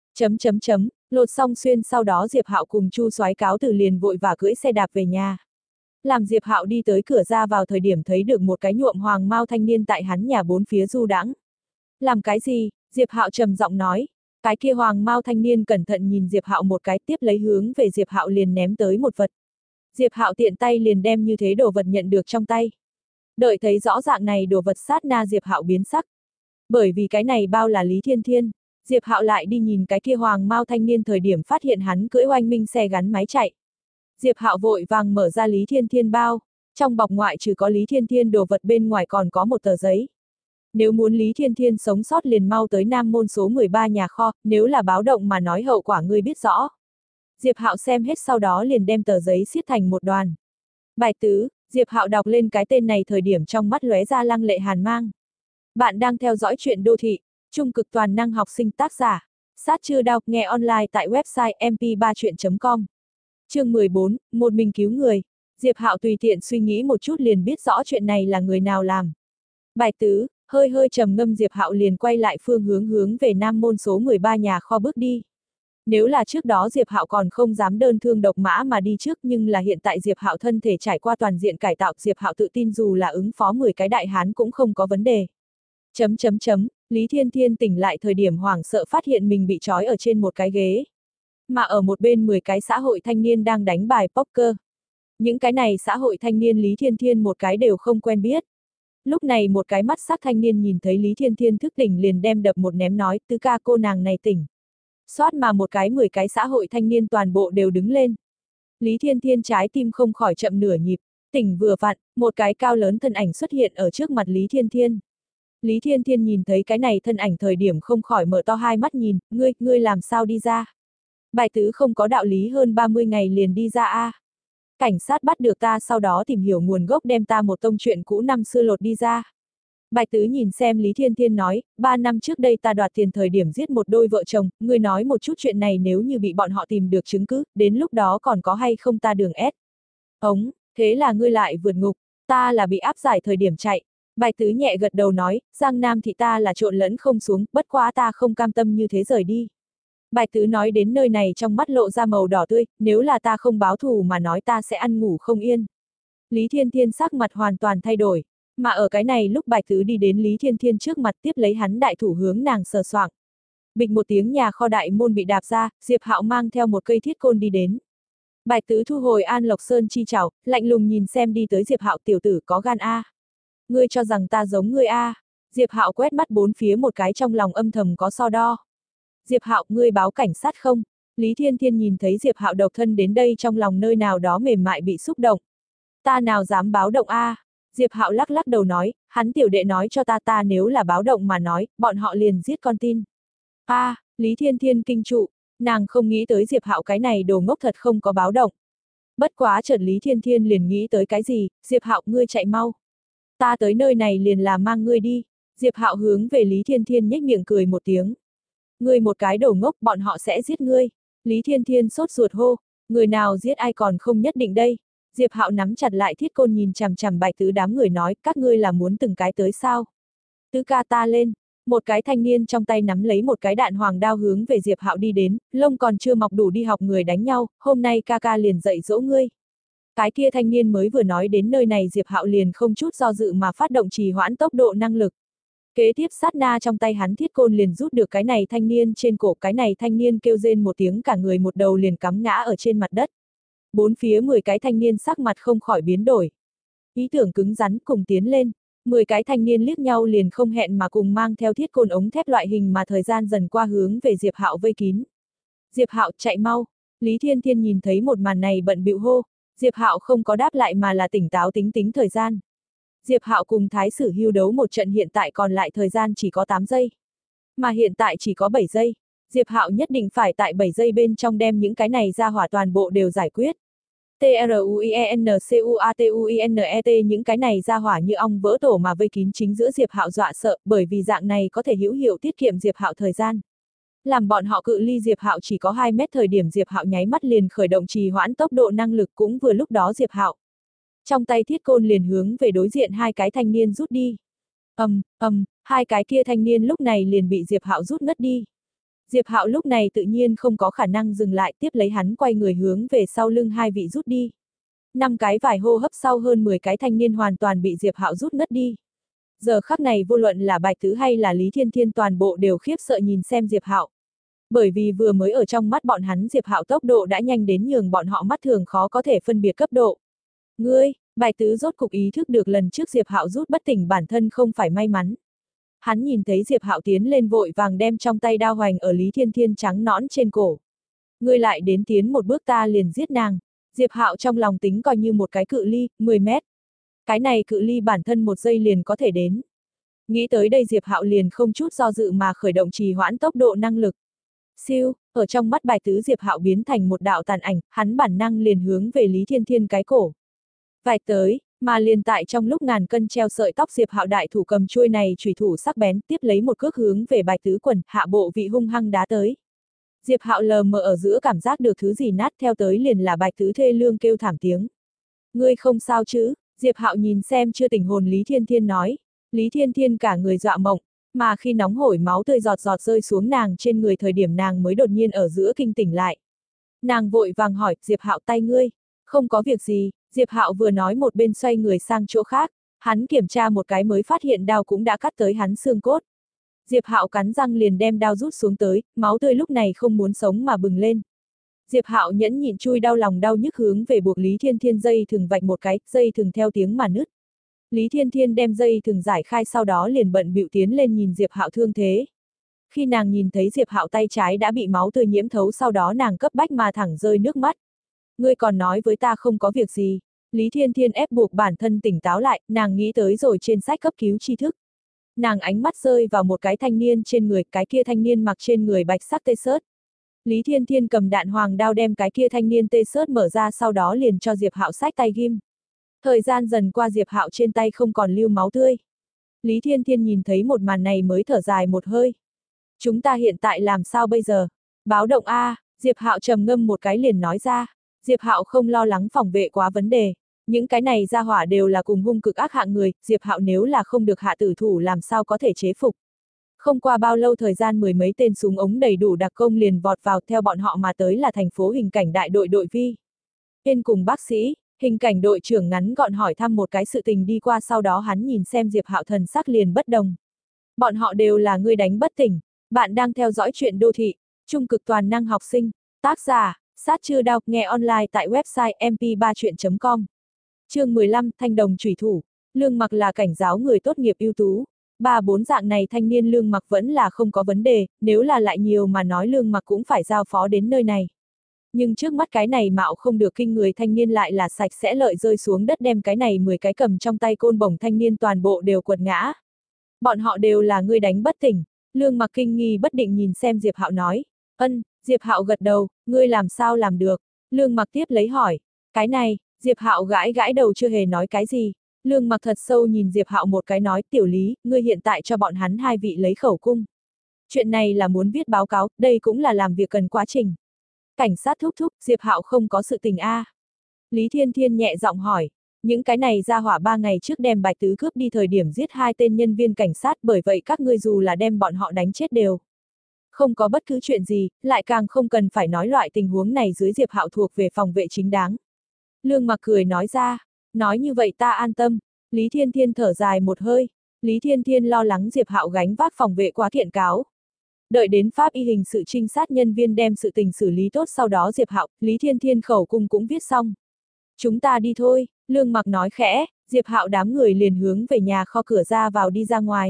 Lột xong xuyên sau đó Diệp Hạo cùng Chu Soái cáo từ liền vội vã cưỡi xe đạp về nhà. Làm Diệp Hạo đi tới cửa ra vào thời điểm thấy được một cái nhuộm hoàng mao thanh niên tại hắn nhà bốn phía du đãng. Làm cái gì? Diệp Hạo trầm giọng nói. Cái kia hoàng mao thanh niên cẩn thận nhìn Diệp Hạo một cái, tiếp lấy hướng về Diệp Hạo liền ném tới một vật. Diệp Hạo tiện tay liền đem như thế đồ vật nhận được trong tay. Đợi thấy rõ dạng này đồ vật sát na Diệp Hạo biến sắc. Bởi vì cái này bao là Lý Thiên Thiên. Diệp Hạo lại đi nhìn cái kia hoàng mao thanh niên thời điểm phát hiện hắn cưỡi oanh minh xe gắn máy chạy. Diệp Hạo vội vàng mở ra Lý Thiên Thiên bao, trong bọc ngoại trừ có Lý Thiên Thiên đồ vật bên ngoài còn có một tờ giấy. Nếu muốn Lý Thiên Thiên sống sót liền mau tới Nam Môn số 13 nhà kho, nếu là báo động mà nói hậu quả ngươi biết rõ. Diệp Hạo xem hết sau đó liền đem tờ giấy siết thành một đoàn. Bài tứ, Diệp Hạo đọc lên cái tên này thời điểm trong mắt lóe ra lăng lệ hàn mang. Bạn đang theo dõi truyện đô thị, trung cực toàn năng học sinh tác giả. Sát chưa đọc nghe online tại website mp3chuyện.com. Chương 14, một mình cứu người. Diệp Hạo tùy tiện suy nghĩ một chút liền biết rõ chuyện này là người nào làm. Bài tứ, hơi hơi trầm ngâm Diệp Hạo liền quay lại phương hướng về Nam Môn số 13 nhà kho bước đi. Nếu là trước đó Diệp Hạo còn không dám đơn thương độc mã mà đi trước, nhưng là hiện tại Diệp Hạo thân thể trải qua toàn diện cải tạo, Diệp Hạo tự tin dù là ứng phó 10 cái đại hán cũng không có vấn đề. Lý Thiên Thiên tỉnh lại thời điểm hoảng sợ phát hiện mình bị trói ở trên một cái ghế. Mà ở một bên 10 cái xã hội thanh niên đang đánh bài poker. Những cái này xã hội thanh niên Lý Thiên Thiên một cái đều không quen biết. Lúc này một cái mắt sắc thanh niên nhìn thấy Lý Thiên Thiên thức tỉnh liền đem đập một ném nói, tứ ca cô nàng này tỉnh. Xoát mà một cái 10 cái xã hội thanh niên toàn bộ đều đứng lên. Lý Thiên Thiên trái tim không khỏi chậm nửa nhịp, tỉnh vừa vặn, một cái cao lớn thân ảnh xuất hiện ở trước mặt Lý Thiên Thiên. Lý Thiên Thiên nhìn thấy cái này thân ảnh thời điểm không khỏi mở to hai mắt nhìn, ngươi làm sao đi ra? Bài tứ không có đạo lý hơn 30 ngày liền đi ra a. Cảnh sát bắt được ta sau đó tìm hiểu nguồn gốc đem ta một tông chuyện cũ năm xưa lột đi ra. Bài tứ nhìn xem Lý Thiên Thiên nói, 3 năm trước đây ta đoạt tiền thời điểm giết một đôi vợ chồng, ngươi nói một chút chuyện này nếu như bị bọn họ tìm được chứng cứ, đến lúc đó còn có hay không ta đường ép. Thế là ngươi lại vượt ngục, ta là bị áp giải thời điểm chạy. Bài tứ nhẹ gật đầu nói, Giang Nam thị ta là trộn lẫn không xuống, bất quá ta không cam tâm như thế rời đi. Bài tứ nói đến nơi này trong mắt lộ ra màu đỏ tươi, nếu là ta không báo thù mà nói ta sẽ ăn ngủ không yên. Lý Thiên Thiên sắc mặt hoàn toàn thay đổi, mà ở cái này lúc bài tứ đi đến Lý Thiên Thiên trước mặt tiếp lấy hắn đại thủ hướng nàng sờ soạng. Bịch một tiếng nhà kho đại môn bị đạp ra, Diệp Hạo mang theo một cây thiết côn đi đến. Bài tứ thu hồi An Lộc Sơn chi chảo, lạnh lùng nhìn xem đi tới Diệp Hạo, tiểu tử có gan a. Ngươi cho rằng ta giống ngươi a? Diệp Hạo quét mắt bốn phía một cái trong lòng âm thầm có so đo. Diệp Hạo, ngươi báo cảnh sát không? Lý Thiên Thiên nhìn thấy Diệp Hạo độc thân đến đây trong lòng nơi nào đó mềm mại bị xúc động. Ta nào dám báo động a? Diệp Hạo lắc lắc đầu nói, hắn tiểu đệ nói cho ta nếu là báo động mà nói, bọn họ liền giết con tin. Lý Thiên Thiên kinh trụ, nàng không nghĩ tới Diệp Hạo cái này đồ ngốc thật không có báo động. Bất quá chợt Lý Thiên Thiên liền nghĩ tới cái gì, Diệp Hạo ngươi chạy mau. Ta tới nơi này liền là mang ngươi đi. Diệp Hạo hướng về Lý Thiên Thiên nhếch miệng cười một tiếng. Ngươi một cái đồ ngốc, bọn họ sẽ giết ngươi. Lý Thiên Thiên sốt ruột hô, người nào giết ai còn không nhất định đây. Diệp Hạo nắm chặt lại thiết côn nhìn chằm chằm Bạch Tứ đám người nói, các ngươi là muốn từng cái tới sao? Tứ ca ta lên. Một cái thanh niên trong tay nắm lấy một cái đạn hoàng đao hướng về Diệp Hạo đi đến, lông còn chưa mọc đủ đi học người đánh nhau, hôm nay ca ca liền dạy dỗ ngươi. Cái kia thanh niên mới vừa nói đến nơi này Diệp Hạo liền không chút do dự mà phát động trì hoãn tốc độ năng lực. Kế tiếp sát na trong tay hắn thiết côn liền rút được cái này thanh niên trên cổ, cái này thanh niên kêu rên một tiếng cả người một đầu liền cắm ngã ở trên mặt đất. Bốn phía 10 cái thanh niên sắc mặt không khỏi biến đổi. Ý tưởng cứng rắn cùng tiến lên, 10 cái thanh niên liếc nhau liền không hẹn mà cùng mang theo thiết côn ống thép loại hình mà thời gian dần qua hướng về Diệp Hạo vây kín. Diệp Hạo chạy mau, Lý Thiên Thiên nhìn thấy một màn này bận bịu hô, Diệp Hạo không có đáp lại mà là tỉnh táo tính thời gian. Diệp Hạo cùng Thái Sử Hưu đấu một trận hiện tại còn lại thời gian chỉ có 8 giây. Mà hiện tại chỉ có 7 giây. Diệp Hạo nhất định phải tại 7 giây bên trong đem những cái này ra hỏa toàn bộ đều giải quyết. TRUINCUATUINET những cái này ra hỏa như ong vỡ tổ mà vây kín chính giữa Diệp Hạo dọa sợ, bởi vì dạng này có thể hữu hiệu tiết kiệm Diệp Hạo thời gian. Làm bọn họ cự ly Diệp Hạo chỉ có 2 mét thời điểm Diệp Hạo nháy mắt liền khởi động trì hoãn tốc độ năng lực cũng vừa lúc đó Diệp Hạo. Trong tay thiết côn liền hướng về đối diện hai cái thanh niên rút đi. Hai cái kia thanh niên lúc này liền bị Diệp Hạo rút ngất đi. Diệp Hạo lúc này tự nhiên không có khả năng dừng lại, tiếp lấy hắn quay người hướng về sau lưng hai vị rút đi. 5 cái vài hô hấp sau hơn 10 cái thanh niên hoàn toàn bị Diệp Hạo rút ngất đi. Giờ khắc này vô luận là Bạch Tứ hay là Lý Thiên Thiên toàn bộ đều khiếp sợ nhìn xem Diệp Hạo. Bởi vì vừa mới ở trong mắt bọn hắn Diệp Hạo tốc độ đã nhanh đến nhường bọn họ mắt thường khó có thể phân biệt cấp độ. Bạch Tứ rốt cục ý thức được lần trước Diệp Hạo rút bất tỉnh bản thân không phải may mắn. Hắn nhìn thấy Diệp Hạo tiến lên vội vàng đem trong tay đao hoành ở Lý Thiên Thiên trắng nõn trên cổ. Ngươi lại đến tiến một bước ta liền giết nàng. Diệp Hạo trong lòng tính coi như một cái cự ly, 10 mét. Cái này cự ly bản thân 1 giây liền có thể đến. Nghĩ tới đây Diệp Hạo liền không chút do dự mà khởi động trì hoãn tốc độ năng lực. Siêu, ở trong mắt bài tứ Diệp Hạo biến thành một đạo tàn ảnh, hắn bản năng liền hướng về Lý Thiên Thiên cái cổ. Vạch tới, mà liền tại trong lúc ngàn cân treo sợi tóc Diệp Hạo đại thủ cầm chuôi này chủy thủ sắc bén tiếp lấy một cước hướng về bài tứ quần, hạ bộ vị hung hăng đá tới. Diệp Hạo lờ mờ ở giữa cảm giác được thứ gì nát theo tới liền là bài tứ thê lương kêu thảm tiếng. Ngươi không sao chứ? Diệp Hạo nhìn xem chưa tỉnh hồn Lý Thiên Thiên nói. Lý Thiên Thiên cả người dọa mộng, mà khi nóng hổi máu tươi giọt giọt rơi xuống nàng trên người thời điểm nàng mới đột nhiên ở giữa kinh tỉnh lại. Nàng vội vàng hỏi, Diệp Hạo tay ngươi, không có việc gì, Diệp Hạo vừa nói một bên xoay người sang chỗ khác, hắn kiểm tra một cái mới phát hiện đao cũng đã cắt tới hắn xương cốt. Diệp Hạo cắn răng liền đem đao rút xuống tới, máu tươi lúc này không muốn sống mà bừng lên. Diệp Hạo nhẫn nhịn chui đau lòng đau nhức hướng về buộc Lý Thiên Thiên dây thừng vạch một cái, dây thừng theo tiếng mà nứt. Lý Thiên Thiên đem dây thừng giải khai sau đó liền bận bịu tiến lên nhìn Diệp Hạo thương thế. Khi nàng nhìn thấy Diệp Hạo tay trái đã bị máu tươi nhiễm thấu sau đó nàng cấp bách mà thẳng rơi nước mắt. Ngươi còn nói với ta không có việc gì. Lý Thiên Thiên ép buộc bản thân tỉnh táo lại, nàng nghĩ tới rồi trên sách cấp cứu tri thức. Nàng ánh mắt rơi vào một cái thanh niên trên người, cái kia thanh niên mặc trên người bạch sắc t-shirt. Lý Thiên Thiên cầm đạn hoàng đao đem cái kia thanh niên t-shirt mở ra sau đó liền cho Diệp Hạo xách tay ghim. Thời gian dần qua Diệp Hạo trên tay không còn lưu máu tươi. Lý Thiên Thiên nhìn thấy một màn này mới thở dài một hơi. Chúng ta hiện tại làm sao bây giờ? Báo động A, Diệp Hạo trầm ngâm một cái liền nói ra. Diệp Hạo không lo lắng phòng vệ quá vấn đề. Những cái này ra hỏa đều là cùng hung cực ác hạng người, Diệp Hạo nếu là không được hạ tử thủ làm sao có thể chế phục. Không qua bao lâu thời gian mười mấy tên súng ống đầy đủ đặc công liền vọt vào theo bọn họ mà tới là thành phố hình cảnh đại đội đội vi. Bên cùng bác sĩ, hình cảnh đội trưởng ngắn gọn hỏi thăm một cái sự tình đi qua sau đó hắn nhìn xem Diệp Hạo thần sắc liền bất đồng. Bọn họ đều là người đánh bất tỉnh. Bạn đang theo dõi chuyện đô thị, trung cực toàn năng học sinh, tác giả, Sát Chư Đao, nghe online tại website mp3chuyện.com. Chương 15, Thanh đồng chủy thủ, Lương Mặc là cảnh giáo người tốt nghiệp ưu tú. 3-4 dạng này thanh niên Lương Mặc vẫn là không có vấn đề, nếu là lại nhiều mà nói Lương Mặc cũng phải giao phó đến nơi này. Nhưng trước mắt cái này mạo không được kinh người thanh niên lại là sạch sẽ lợi rơi xuống đất đem cái này 10 cái cầm trong tay côn bổng thanh niên toàn bộ đều quật ngã. Bọn họ đều là người đánh bất tỉnh. Lương Mặc kinh nghi bất định nhìn xem Diệp Hạo nói. Diệp Hạo gật đầu, ngươi làm sao làm được? Lương Mặc tiếp lấy hỏi. Cái này, Diệp Hạo gãi gãi đầu chưa hề nói cái gì. Lương Mặc thật sâu nhìn Diệp Hạo một cái nói, tiểu Lý, ngươi hiện tại cho bọn hắn 2 vị lấy khẩu cung. Chuyện này là muốn viết báo cáo, đây cũng là làm việc cần quá trình. Cảnh sát thúc thúc, Diệp Hạo không có sự tình a. Lý Thiên Thiên nhẹ giọng hỏi. Những cái này ra hỏa 3 ngày trước đem Bạch Tứ cướp đi thời điểm giết 2 tên nhân viên cảnh sát bởi vậy các ngươi dù là đem bọn họ đánh chết đều. Không có bất cứ chuyện gì, lại càng không cần phải nói loại tình huống này dưới Diệp Hạo thuộc về phòng vệ chính đáng. Lương Mặc cười nói ra, nói như vậy ta an tâm. Lý Thiên Thiên thở dài một hơi. Lý Thiên Thiên lo lắng Diệp Hạo gánh vác phòng vệ quá kiện cáo. Đợi đến pháp y hình sự trinh sát nhân viên đem sự tình xử lý tốt sau đó Diệp Hạo, Lý Thiên Thiên khẩu cung cũng viết xong. Chúng ta đi thôi, Lương Mặc nói khẽ, Diệp Hạo đám người liền hướng về nhà kho cửa ra vào đi ra ngoài.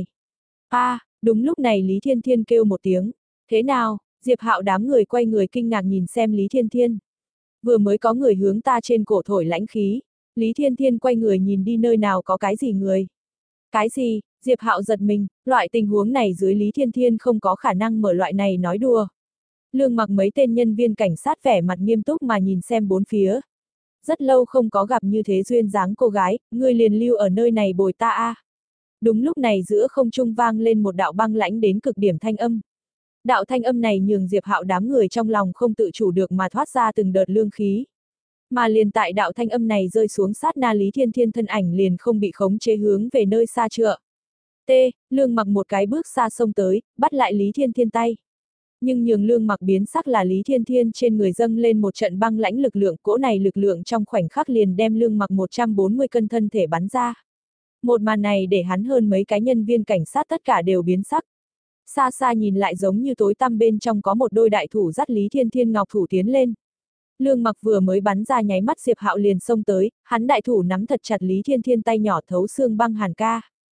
Đúng lúc này Lý Thiên Thiên kêu một tiếng. Thế nào? Diệp Hạo đám người quay người kinh ngạc nhìn xem Lý Thiên Thiên. Vừa mới có người hướng ta trên cổ thổi lãnh khí. Lý Thiên Thiên quay người nhìn đi nơi nào có cái gì người. Cái gì? Diệp Hạo giật mình, loại tình huống này dưới Lý Thiên Thiên không có khả năng mở loại này nói đùa. Lương Mặc mấy tên nhân viên cảnh sát vẻ mặt nghiêm túc mà nhìn xem bốn phía. Rất lâu không có gặp như thế duyên dáng cô gái, ngươi liền lưu ở nơi này bồi ta a. Đúng lúc này giữa không trung vang lên một đạo băng lãnh đến cực điểm thanh âm. Đạo thanh âm này nhường Diệp Hạo đám người trong lòng không tự chủ được mà thoát ra từng đợt lương khí. Mà liền tại đạo thanh âm này rơi xuống sát na Lý Thiên Thiên thân ảnh liền không bị khống chế hướng về nơi xa trựa. Lương Mặc một cái bước xa xông tới, bắt lại Lý Thiên Thiên tay. Nhưng nhường Lương Mặc biến sắc là Lý Thiên Thiên trên người dâng lên một trận băng lãnh lực lượng, cỗ này lực lượng trong khoảnh khắc liền đem Lương Mặc 140 cân thân thể bắn ra. Một màn này để hắn hơn mấy cái nhân viên cảnh sát tất cả đều biến sắc. Xa xa nhìn lại giống như tối tăm bên trong có một đôi đại thủ dắt Lý Thiên Thiên ngọc thủ tiến lên. Lương Mặc vừa mới bắn ra nháy mắt Diệp Hạo liền xông tới, hắn đại thủ nắm thật chặt Lý Thiên Thiên tay nhỏ thấu xương băng hàn ca.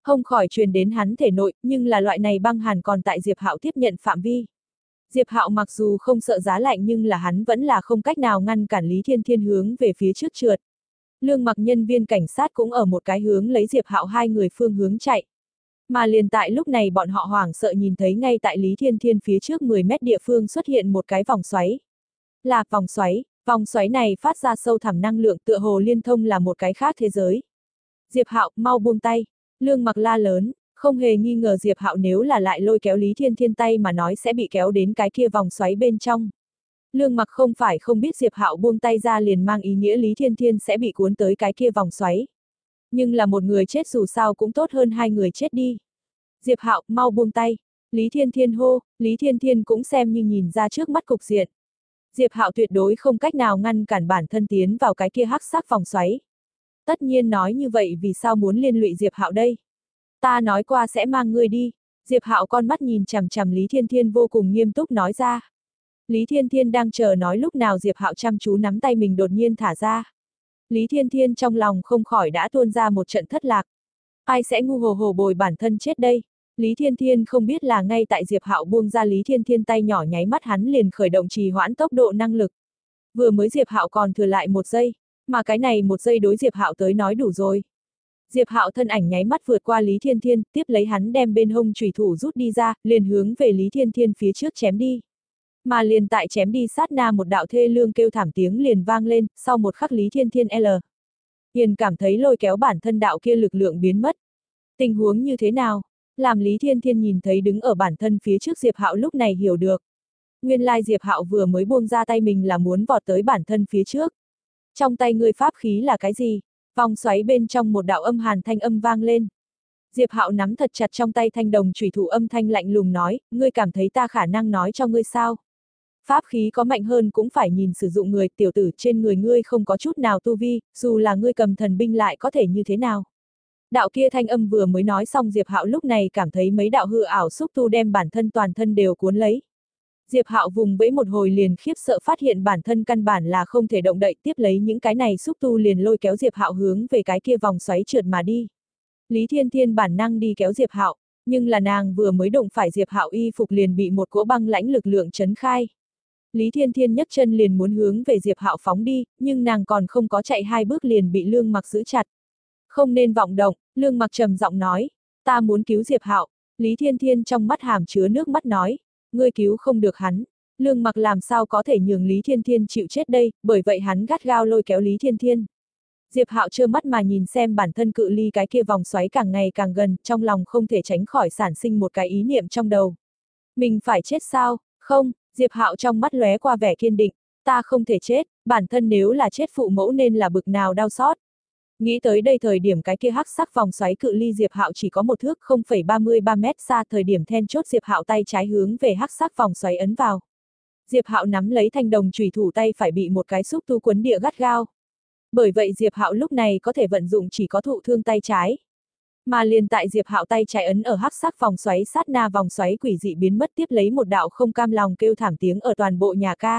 Không khỏi truyền đến hắn thể nội, nhưng là loại này băng hàn còn tại Diệp Hạo tiếp nhận phạm vi. Diệp Hạo mặc dù không sợ giá lạnh nhưng là hắn vẫn là không cách nào ngăn cản Lý Thiên Thiên hướng về phía trước trượt. Lương Mặc nhân viên cảnh sát cũng ở một cái hướng lấy Diệp Hạo hai người phương hướng chạy. Mà liền tại lúc này bọn họ hoảng sợ nhìn thấy ngay tại Lý Thiên Thiên phía trước 10 mét địa phương xuất hiện một cái vòng xoáy. Là vòng xoáy này phát ra sâu thẳm năng lượng tựa hồ liên thông là một cái khác thế giới. Diệp Hạo, mau buông tay. Lương Mặc la lớn, không hề nghi ngờ Diệp Hạo nếu là lại lôi kéo Lý Thiên Thiên tay mà nói sẽ bị kéo đến cái kia vòng xoáy bên trong. Lương Mặc không phải không biết Diệp Hạo buông tay ra liền mang ý nghĩa Lý Thiên Thiên sẽ bị cuốn tới cái kia vòng xoáy. Nhưng là một người chết dù sao cũng tốt hơn hai người chết đi. Diệp Hạo, mau buông tay. Lý Thiên Thiên hô, Lý Thiên Thiên cũng xem như nhìn ra trước mắt cục diện. Diệp Hạo tuyệt đối không cách nào ngăn cản bản thân tiến vào cái kia hắc sắc vòng xoáy. Tất nhiên nói như vậy vì sao muốn liên lụy Diệp Hạo đây? Ta nói qua sẽ mang ngươi đi. Diệp Hạo con mắt nhìn chằm chằm Lý Thiên Thiên vô cùng nghiêm túc nói ra. Lý Thiên Thiên đang chờ nói lúc nào Diệp Hạo chăm chú nắm tay mình đột nhiên thả ra. Lý Thiên Thiên trong lòng không khỏi đã tuôn ra một trận thất lạc. Ai sẽ ngu hồ hồ bồi bản thân chết đây? Lý Thiên Thiên không biết là ngay tại Diệp Hạo buông ra Lý Thiên Thiên tay nhỏ nháy mắt hắn liền khởi động trì hoãn tốc độ năng lực. Vừa mới Diệp Hạo còn thừa lại 1 giây, mà cái này 1 giây đối Diệp Hạo tới nói đủ rồi. Diệp Hạo thân ảnh nháy mắt vượt qua Lý Thiên Thiên, tiếp lấy hắn đem bên hông chủy thủ rút đi ra, liền hướng về Lý Thiên Thiên phía trước chém đi. Mà liền tại chém đi sát na một đạo thê lương kêu thảm tiếng liền vang lên, sau một khắc Lý Thiên Thiên Hiền cảm thấy lôi kéo bản thân đạo kia lực lượng biến mất. Tình huống như thế nào? Làm Lý Thiên Thiên nhìn thấy đứng ở bản thân phía trước Diệp Hạo lúc này hiểu được. Nguyên lai Diệp Hạo vừa mới buông ra tay mình là muốn vọt tới bản thân phía trước. Trong tay ngươi pháp khí là cái gì? Vòng xoáy bên trong một đạo âm hàn thanh âm vang lên. Diệp Hạo nắm thật chặt trong tay thanh đồng chủy thủ âm thanh lạnh lùng nói, ngươi cảm thấy ta khả năng nói cho ngươi sao? Pháp khí có mạnh hơn cũng phải nhìn sử dụng người, tiểu tử trên người ngươi không có chút nào tu vi, dù là ngươi cầm thần binh lại có thể như thế nào? Đạo kia thanh âm vừa mới nói xong Diệp Hạo lúc này cảm thấy mấy đạo hư ảo xúc tu đem bản thân toàn thân đều cuốn lấy. Diệp Hạo vùng vẫy một hồi liền khiếp sợ phát hiện bản thân căn bản là không thể động đậy, tiếp lấy những cái này xúc tu liền lôi kéo Diệp Hạo hướng về cái kia vòng xoáy trượt mà đi. Lý Thiên Thiên bản năng đi kéo Diệp Hạo, nhưng là nàng vừa mới đụng phải Diệp Hạo y phục liền bị một cỗ băng lãnh lực lượng chấn khai. Lý Thiên Thiên nhấc chân liền muốn hướng về Diệp Hạo phóng đi, nhưng nàng còn không có chạy 2 bước liền bị Lương Mặc giữ chặt. Không nên vọng động, Lương Mặc trầm giọng nói, ta muốn cứu Diệp Hạo. Lý Thiên Thiên trong mắt hàm chứa nước mắt nói, ngươi cứu không được hắn. Lương Mặc làm sao có thể nhường Lý Thiên Thiên chịu chết đây, bởi vậy hắn gắt gao lôi kéo Lý Thiên Thiên. Diệp Hạo trơ mắt mà nhìn xem bản thân cự ly cái kia vòng xoáy càng ngày càng gần, trong lòng không thể tránh khỏi sản sinh một cái ý niệm trong đầu. Mình phải chết sao? Không, Diệp Hạo trong mắt lóe qua vẻ kiên định, ta không thể chết, bản thân nếu là chết phụ mẫu nên là bực nào đau xót. Nghĩ tới đây thời điểm cái kia hắc sắc vòng xoáy cự ly Diệp Hạo chỉ có 1 thước 0,33 mét xa, thời điểm then chốt Diệp Hạo tay trái hướng về hắc sắc vòng xoáy ấn vào. Diệp Hạo nắm lấy thanh đồng chủy thủ tay phải bị một cái xúc tu quấn địa gắt gao. Bởi vậy Diệp Hạo lúc này có thể vận dụng chỉ có thụ thương tay trái. Mà liền tại Diệp Hạo tay trái ấn ở hắc sắc vòng xoáy sát na vòng xoáy quỷ dị biến mất, tiếp lấy một đạo không cam lòng kêu thảm tiếng ở toàn bộ nhà ca.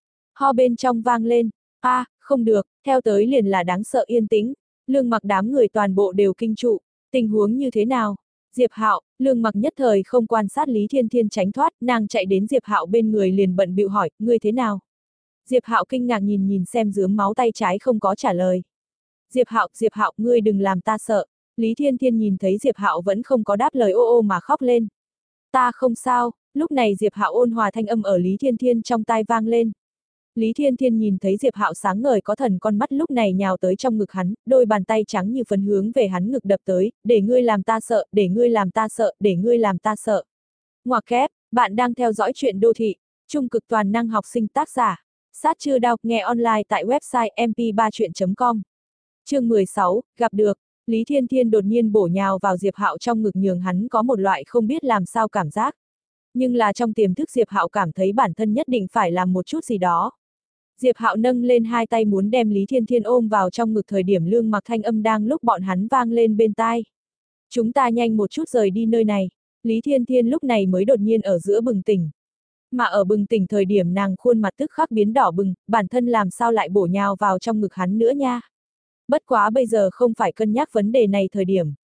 Ho bên trong vang lên, không được, theo tới liền là đáng sợ yên tĩnh. Lương Mặc đám người toàn bộ đều kinh trụ, tình huống như thế nào? Diệp Hạo, Lương Mặc nhất thời không quan sát Lý Thiên Thiên tránh thoát, nàng chạy đến Diệp Hạo bên người liền bận bịu hỏi, ngươi thế nào? Diệp Hạo kinh ngạc nhìn xem rướm máu tay trái không có trả lời. Diệp Hạo, ngươi đừng làm ta sợ. Lý Thiên Thiên nhìn thấy Diệp Hạo vẫn không có đáp lời ô ô mà khóc lên. Ta không sao, lúc này Diệp Hạo ôn hòa thanh âm ở Lý Thiên Thiên trong tai vang lên. Lý Thiên Thiên nhìn thấy Diệp Hạo sáng ngời có thần con mắt lúc này nhào tới trong ngực hắn, đôi bàn tay trắng như phấn hướng về hắn ngực đập tới, để ngươi làm ta sợ, để ngươi làm ta sợ, để ngươi làm ta sợ. Ngoặc kép, bạn đang theo dõi truyện đô thị, trung cực toàn năng học sinh tác giả. Sát chưa đau, nghe online tại website mp3chuyện.com. Chương 16, gặp được. Lý Thiên Thiên đột nhiên bổ nhào vào Diệp Hạo trong ngực nhường hắn có một loại không biết làm sao cảm giác. Nhưng là trong tiềm thức Diệp Hạo cảm thấy bản thân nhất định phải làm một chút gì đó. Diệp Hạo nâng lên 2 tay muốn đem Lý Thiên Thiên ôm vào trong ngực, thời điểm Lương Mặc thanh âm đang lúc bọn hắn vang lên bên tai. Chúng ta nhanh một chút rời đi nơi này. Lý Thiên Thiên lúc này mới đột nhiên ở giữa bừng tỉnh. Mà ở bừng tỉnh thời điểm nàng khuôn mặt tức khắc biến đỏ bừng, bản thân làm sao lại bổ nhào vào trong ngực hắn nữa nha. Bất quá bây giờ không phải cân nhắc vấn đề này thời điểm.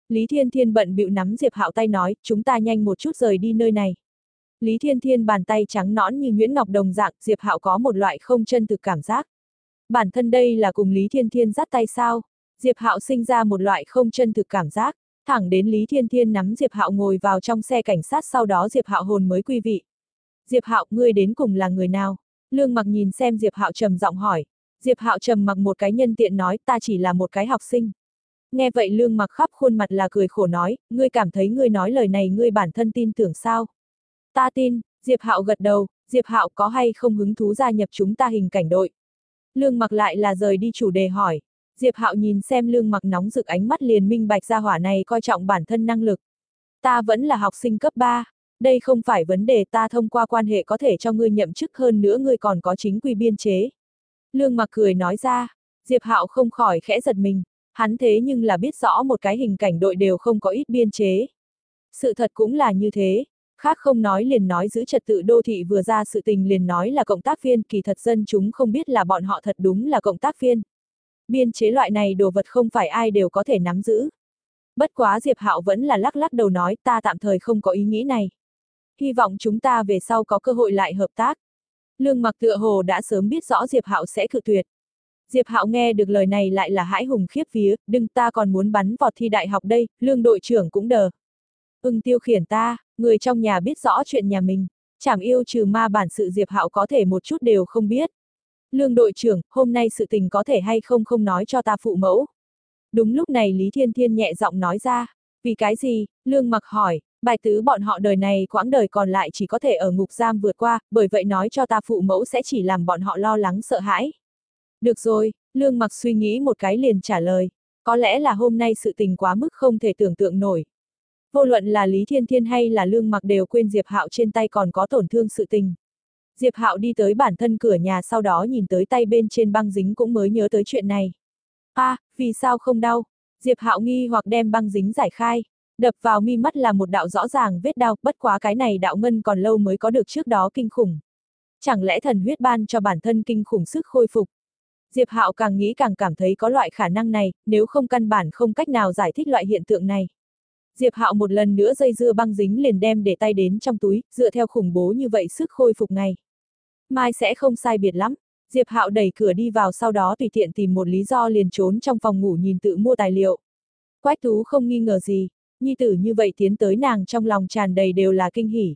Lý Thiên Thiên bận bịu nắm Diệp Hạo tay nói, chúng ta nhanh một chút rời đi nơi này. Lý Thiên Thiên bàn tay trắng nõn như nhuyễn ngọc đồng dạng, Diệp Hạo có một loại không chân thực cảm giác. Bản thân đây là cùng Lý Thiên Thiên dắt tay sao? Diệp Hạo sinh ra một loại không chân thực cảm giác, thẳng đến Lý Thiên Thiên nắm Diệp Hạo ngồi vào trong xe cảnh sát, sau đó Diệp Hạo hồn mới quy vị. Diệp Hạo, ngươi đến cùng là người nào? Lương Mặc nhìn xem Diệp Hạo trầm giọng hỏi. Diệp Hạo trầm mặc một cái, nhân tiện nói, ta chỉ là một cái học sinh. Nghe vậy Lương Mặc khắp khuôn mặt là cười khổ nói, ngươi cảm thấy ngươi nói lời này ngươi bản thân tin tưởng sao? Ta tin. Diệp Hạo gật đầu. Diệp Hạo có hay không hứng thú gia nhập chúng ta hình cảnh đội? Lương Mặc lại là rời đi chủ đề hỏi. Diệp Hạo nhìn xem Lương Mặc nóng rực ánh mắt liền minh bạch ra hỏa này coi trọng bản thân năng lực. Ta vẫn là học sinh cấp 3, đây không phải vấn đề, ta thông qua quan hệ có thể cho ngươi nhậm chức, hơn nữa ngươi còn có chính quy biên chế. Lương Mặc cười nói ra. Diệp Hạo không khỏi khẽ giật mình, hắn thế nhưng là biết rõ một cái hình cảnh đội đều không có ít biên chế. Sự thật cũng là như thế. Khác không nói liền nói giữ trật tự đô thị vừa ra sự tình liền nói là cộng tác viên, kỳ thật dân chúng không biết là bọn họ thật đúng là cộng tác viên. Biên chế loại này đồ vật không phải ai đều có thể nắm giữ. Bất quá Diệp Hạo vẫn là lắc lắc đầu nói, ta tạm thời không có ý nghĩ này. Hy vọng chúng ta về sau có cơ hội lại hợp tác. Lương Mặc tựa hồ đã sớm biết rõ Diệp Hạo sẽ cự tuyệt. Diệp Hạo nghe được lời này lại là hãi hùng khiếp vía, đừng, ta còn muốn bắn vọt thi đại học đây, Lương đội trưởng cũng đờ. Tiêu khiển ta, người trong nhà biết rõ chuyện nhà mình, chảm yêu trừ ma bản sự Diệp Hạo có thể một chút đều không biết. Lương đội trưởng, hôm nay sự tình có thể hay không không nói cho ta phụ mẫu. Đúng lúc này Lý Thiên Thiên nhẹ giọng nói ra. Vì cái gì? Lương Mặc hỏi. Bài tứ bọn họ đời này quãng đời còn lại chỉ có thể ở ngục giam vượt qua, bởi vậy nói cho ta phụ mẫu sẽ chỉ làm bọn họ lo lắng sợ hãi. Được rồi, Lương Mặc suy nghĩ một cái liền trả lời. Có lẽ là hôm nay sự tình quá mức không thể tưởng tượng nổi. Vô luận là Lý Thiên Thiên hay là Lương Mặc đều quên Diệp Hạo trên tay còn có tổn thương sự tình. Diệp Hạo đi tới bản thân cửa nhà, sau đó nhìn tới tay bên trên băng dính cũng mới nhớ tới chuyện này. Vì sao không đau? Diệp Hạo nghi hoặc đem băng dính giải khai. Đập vào mi mắt là một đạo rõ ràng vết đau, bất quá cái này đạo ngân còn lâu mới có được trước đó kinh khủng. Chẳng lẽ thần huyết ban cho bản thân kinh khủng sức khôi phục? Diệp Hạo càng nghĩ càng cảm thấy có loại khả năng này, nếu không căn bản không cách nào giải thích loại hiện tượng này. Diệp Hạo một lần nữa dây dưa băng dính liền đem để tay đến trong túi, dựa theo khủng bố như vậy sức khôi phục này. Mai sẽ không sai biệt lắm. Diệp Hạo đẩy cửa đi vào, sau đó tùy tiện tìm một lý do liền trốn trong phòng ngủ nhìn tự mua tài liệu. Quách Tú không nghi ngờ gì, nhi tử như vậy tiến tới nàng trong lòng tràn đầy đều là kinh hỉ.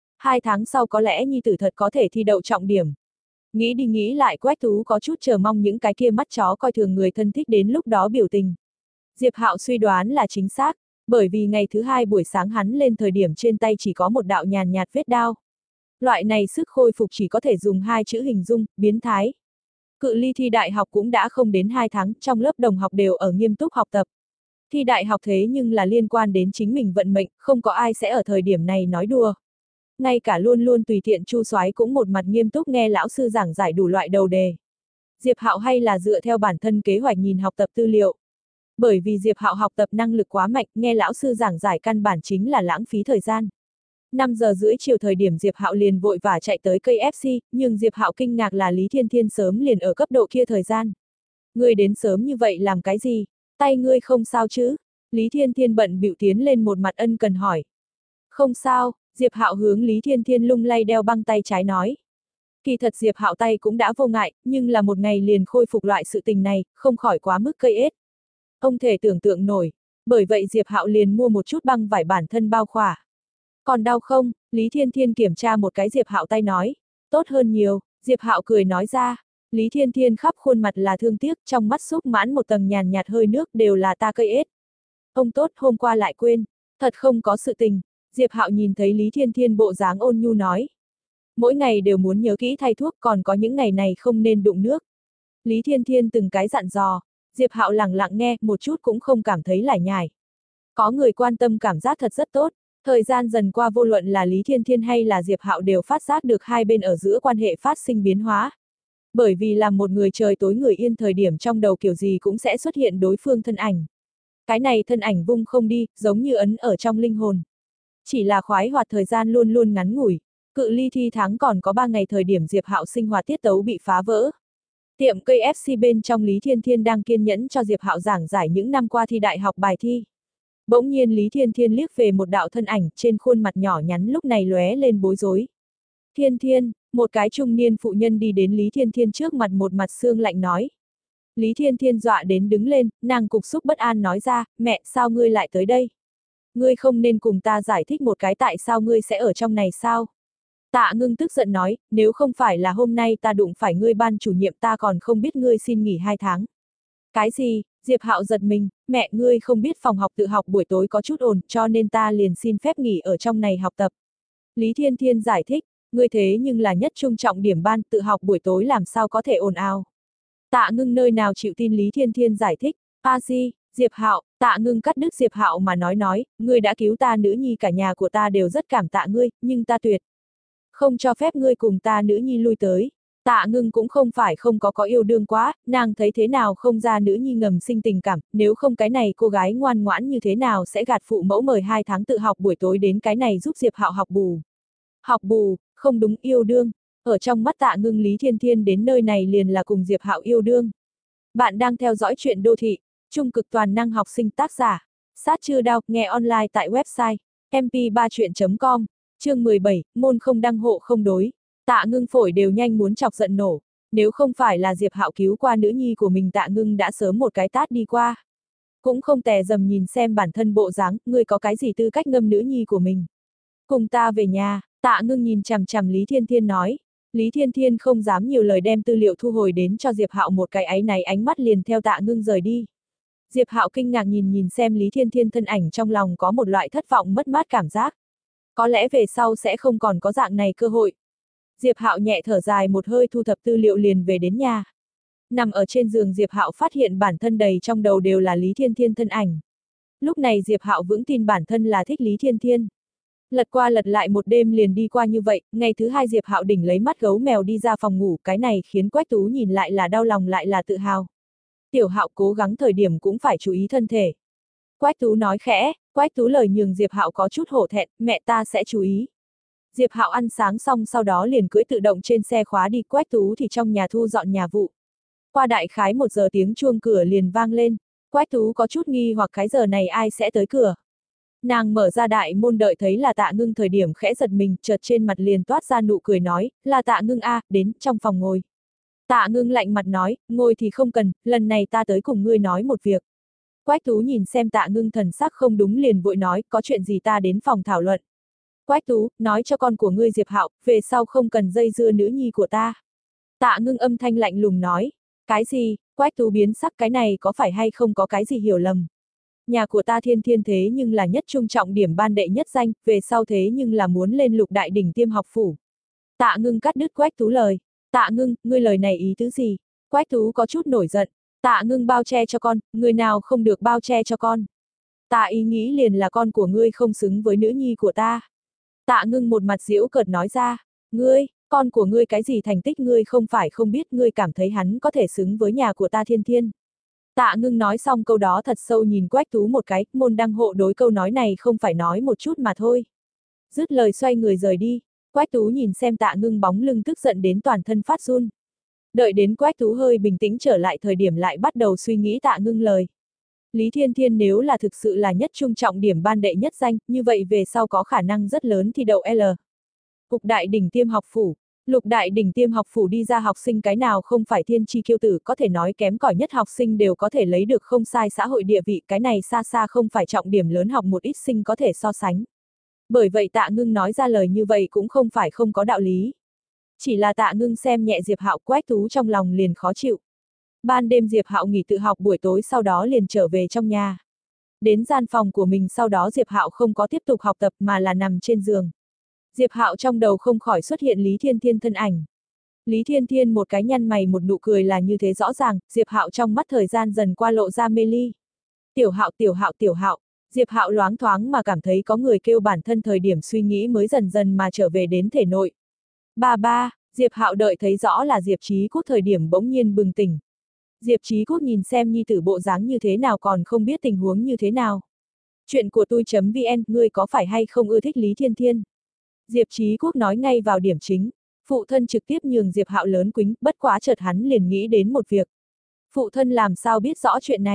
2 tháng sau có lẽ nhi tử thật có thể thi đậu trọng điểm. Nghĩ đi nghĩ lại Quách Tú có chút chờ mong những cái kia mắt chó coi thường người thân thích đến lúc đó biểu tình. Diệp Hạo suy đoán là chính xác, bởi vì ngày thứ 2 buổi sáng hắn lên thời điểm trên tay chỉ có một đạo nhàn nhạt vết đao. Loại này sức khôi phục chỉ có thể dùng 2 chữ hình dung, biến thái. Cự ly thi đại học cũng đã không đến 2 tháng, trong lớp đồng học đều ở nghiêm túc học tập. Thi đại học thế nhưng là liên quan đến chính mình vận mệnh, không có ai sẽ ở thời điểm này nói đùa. Ngay cả luôn luôn tùy tiện Chu Soái cũng một mặt nghiêm túc nghe lão sư giảng giải đủ loại đầu đề. Diệp Hạo hay là dựa theo bản thân kế hoạch nhìn học tập tư liệu. Bởi vì Diệp Hạo học tập năng lực quá mạnh, nghe lão sư giảng giải căn bản chính là lãng phí thời gian. 5 giờ rưỡi chiều thời điểm Diệp Hạo liền vội vã chạy tới KFC, nhưng Diệp Hạo kinh ngạc là Lý Thiên Thiên sớm liền ở cấp độ kia thời gian. Ngươi đến sớm như vậy làm cái gì? Tay ngươi không sao chứ? Lý Thiên Thiên bận bịu tiến lên một mặt ân cần hỏi. Không sao, Diệp Hạo hướng Lý Thiên Thiên lung lay đeo băng tay trái nói. Kỳ thật Diệp Hạo tay cũng đã vô ngại, nhưng là một ngày liền khôi phục loại sự tình này, không khỏi quá mức cây ết. Không thể tưởng tượng nổi, bởi vậy Diệp Hạo liền mua một chút băng vải bản thân bao khỏa. Còn đau không? Lý Thiên Thiên kiểm tra một cái Diệp Hạo tay nói. Tốt hơn nhiều, Diệp Hạo cười nói ra. Lý Thiên Thiên khắp khuôn mặt là thương tiếc, trong mắt xúc mãn một tầng nhàn nhạt hơi nước, đều là ta cây ết. Ông tốt, hôm qua lại quên, thật không có sự tình. Diệp Hạo nhìn thấy Lý Thiên Thiên bộ dáng ôn nhu nói. Mỗi ngày đều muốn nhớ kỹ thay thuốc, còn có những ngày này không nên đụng nước. Lý Thiên Thiên từng cái dặn dò, Diệp Hạo lẳng lặng nghe, một chút cũng không cảm thấy lải nhải. Có người quan tâm cảm giác thật rất tốt. Thời gian dần qua vô luận là Lý Thiên Thiên hay là Diệp Hạo đều phát giác được hai bên ở giữa quan hệ phát sinh biến hóa. Bởi vì là một người trời tối người yên, thời điểm trong đầu kiểu gì cũng sẽ xuất hiện đối phương thân ảnh. Cái này thân ảnh vung không đi, giống như ấn ở trong linh hồn. Chỉ là khoái hoạt thời gian luôn luôn ngắn ngủi. Cự ly thi tháng còn có 3 ngày thời điểm Diệp Hạo sinh hoạt tiết tấu bị phá vỡ. Tiệm KFC bên trong Lý Thiên Thiên đang kiên nhẫn cho Diệp Hạo giảng giải những năm qua thi đại học bài thi. Bỗng nhiên Lý Thiên Thiên liếc về một đạo thân ảnh, trên khuôn mặt nhỏ nhắn lúc này lóe lên bối rối. Thiên Thiên, một cái trung niên phụ nhân đi đến Lý Thiên Thiên trước mặt, một mặt xương lạnh nói. Lý Thiên Thiên dọa đến đứng lên, nàng cục xúc bất an nói ra, mẹ, sao ngươi lại tới đây? Ngươi không nên cùng ta giải thích một cái tại sao ngươi sẽ ở trong này sao? Tạ Ngưng tức giận nói, nếu không phải là hôm nay ta đụng phải ngươi ban chủ nhiệm ta còn không biết ngươi xin nghỉ 2 tháng. Cái gì? Diệp Hạo giật mình, mẹ, ngươi không biết phòng học tự học buổi tối có chút ồn, cho nên ta liền xin phép nghỉ ở trong này học tập. Lý Thiên Thiên giải thích, ngươi thế nhưng là nhất trung trọng điểm ban, tự học buổi tối làm sao có thể ồn ào. Tạ Ngưng nơi nào chịu tin Lý Thiên Thiên giải thích, Di, Diệp Hạo, Tạ Ngưng cắt đứt Diệp Hạo mà nói, ngươi đã cứu ta nữ nhi, cả nhà của ta đều rất cảm tạ ngươi, nhưng ta tuyệt không cho phép ngươi cùng ta nữ nhi lui tới. Tạ Ngưng cũng không phải không có yêu đương quá, nàng thấy thế nào không ra nữ nhi ngầm sinh tình cảm, nếu không cái này cô gái ngoan ngoãn như thế nào sẽ gạt phụ mẫu mời 2 tháng tự học buổi tối đến cái này giúp Diệp Hạo học bù. Học bù, không đúng, yêu đương. Ở trong mắt Tạ Ngưng, Lý Thiên Thiên đến nơi này liền là cùng Diệp Hạo yêu đương. Bạn đang theo dõi truyện đô thị, trung cực toàn năng học sinh, tác giả Sát Trư Đao, nghe online tại website mp3chuyện.com, chương 17, môn không đăng hộ không đối. Tạ Ngưng phổi đều nhanh muốn chọc giận nổ, nếu không phải là Diệp Hạo cứu qua nữ nhi của mình, Tạ Ngưng đã sớm một cái tát đi qua. Cũng không tè dầm nhìn xem bản thân bộ dáng, ngươi có cái gì tư cách ngâm nữ nhi của mình. Cùng ta về nhà. Tạ Ngưng nhìn chằm chằm Lý Thiên Thiên nói. Lý Thiên Thiên không dám nhiều lời, đem tư liệu thu hồi đến cho Diệp Hạo một cái áy náy ánh mắt, liền theo Tạ Ngưng rời đi. Diệp Hạo kinh ngạc nhìn xem Lý Thiên Thiên thân ảnh, trong lòng có một loại thất vọng mất mát cảm giác. Có lẽ về sau sẽ không còn có dạng này cơ hội. Diệp Hạo nhẹ thở dài một hơi, thu thập tư liệu liền về đến nhà. Nằm ở trên giường, Diệp Hạo phát hiện bản thân đầy trong đầu đều là Lý Thiên Thiên thân ảnh. Lúc này Diệp Hạo vững tin bản thân là thích Lý Thiên Thiên. Lật qua lật lại một đêm liền đi qua như vậy, ngày thứ 2 Diệp Hạo đỉnh lấy mắt gấu mèo đi ra phòng ngủ, cái này khiến Quách Tú nhìn lại là đau lòng lại là tự hào. Tiểu Hạo cố gắng thời điểm cũng phải chú ý thân thể. Quách Tú nói khẽ, Quách Tú lời nhường Diệp Hạo có chút hổ thẹn, mẹ ta sẽ chú ý. Diệp Hạo ăn sáng xong sau đó liền cưỡi tự động trên xe khóa đi, Quách Tú thì trong nhà thu dọn nhà vụ. Qua đại khái 1 giờ tiếng chuông cửa liền vang lên, Quách Tú có chút nghi hoặc cái giờ này ai sẽ tới cửa. Nàng mở ra đại môn đợi thấy là Tạ Ngưng thời điểm khẽ giật mình, chợt trên mặt liền toát ra nụ cười nói, là Tạ Ngưng a, đến trong phòng ngồi. Tạ Ngưng lạnh mặt nói, ngồi thì không cần, lần này ta tới cùng ngươi nói một việc. Quách Tú nhìn xem Tạ Ngưng thần sắc không đúng liền vội nói, có chuyện gì ta đến phòng thảo luận. Quách Tú, nói cho con của ngươi Diệp Hạo, về sau không cần dây dưa nữ nhi của ta. Tạ Ngưng âm thanh lạnh lùng nói, cái gì? Quách Tú biến sắc, cái này có phải hay không có cái gì hiểu lầm. Nhà của ta Thiên Thiên thế nhưng là nhất trung trọng điểm ban đệ nhất danh, về sau thế nhưng là muốn lên Lục Đại đỉnh tiêm học phủ. Tạ Ngưng cắt đứt Quách Tú lời. Tạ Ngưng, ngươi lời này ý tứ gì? Quách Tú có chút nổi giận. Tạ Ngưng bao che cho con, người nào không được bao che cho con. Ta ý nghĩ liền là con của ngươi không xứng với nữ nhi của ta. Tạ Ngưng một mặt giễu cợt nói ra, ngươi, con của ngươi cái gì thành tích ngươi không phải không biết, ngươi cảm thấy hắn có thể xứng với nhà của ta Thiên Thiên. Tạ Ngưng nói xong câu đó thật sâu nhìn Quách Tú một cái, môn đăng hộ đối câu nói này không phải nói một chút mà thôi. Dứt lời xoay người rời đi, Quách Tú nhìn xem Tạ Ngưng bóng lưng tức giận đến toàn thân phát run. Đợi đến Quách Tú hơi bình tĩnh trở lại thời điểm lại bắt đầu suy nghĩ Tạ Ngưng lời. Lý Thiên Thiên nếu là thực sự là nhất trung trọng điểm ban đệ nhất danh, như vậy về sau có khả năng rất lớn thi đậu L. Lục Đại đỉnh tiêm học phủ. Lục Đại đỉnh tiêm học phủ đi ra học sinh cái nào không phải thiên chi kiêu tử, có thể nói kém cỏi nhất học sinh đều có thể lấy được không sai xã hội địa vị, cái này xa xa không phải trọng điểm lớn học một ít sinh có thể so sánh. Bởi vậy Tạ Ngưng nói ra lời như vậy cũng không phải không có đạo lý. Chỉ là Tạ Ngưng xem nhẹ Diệp Hạo, Quách Tú trong lòng liền khó chịu. Ban đêm Diệp Hạo nghỉ tự học buổi tối sau đó liền trở về trong nhà. Đến gian phòng của mình sau đó Diệp Hạo không có tiếp tục học tập mà là nằm trên giường. Diệp Hạo trong đầu không khỏi xuất hiện Lý Thiên Thiên thân ảnh. Lý Thiên Thiên một cái nhăn mày một nụ cười là như thế rõ ràng, Diệp Hạo trong mắt thời gian dần qua lộ ra mê ly. Tiểu Hạo, Tiểu Hạo, Tiểu Hạo. Diệp Hạo loáng thoáng mà cảm thấy có người kêu bản thân, thời điểm suy nghĩ mới dần dần mà trở về đến thể nội. Ba ba, Diệp Hạo đợi thấy rõ là Diệp Chí Quốc thời điểm bỗng nhiên bừng tỉnh. Diệp Chí Quốc nhìn xem nhi tử bộ dáng như thế nào còn không biết tình huống như thế nào. Chuyện của tôi.vn, ngươi có phải hay không ưa thích Lý Thiên Thiên? Diệp Chí Quốc nói ngay vào điểm chính. Phụ thân trực tiếp nhường Diệp Hạo lớn quính, bất quá chợt hắn liền nghĩ đến một việc. Phụ thân làm sao biết rõ chuyện này?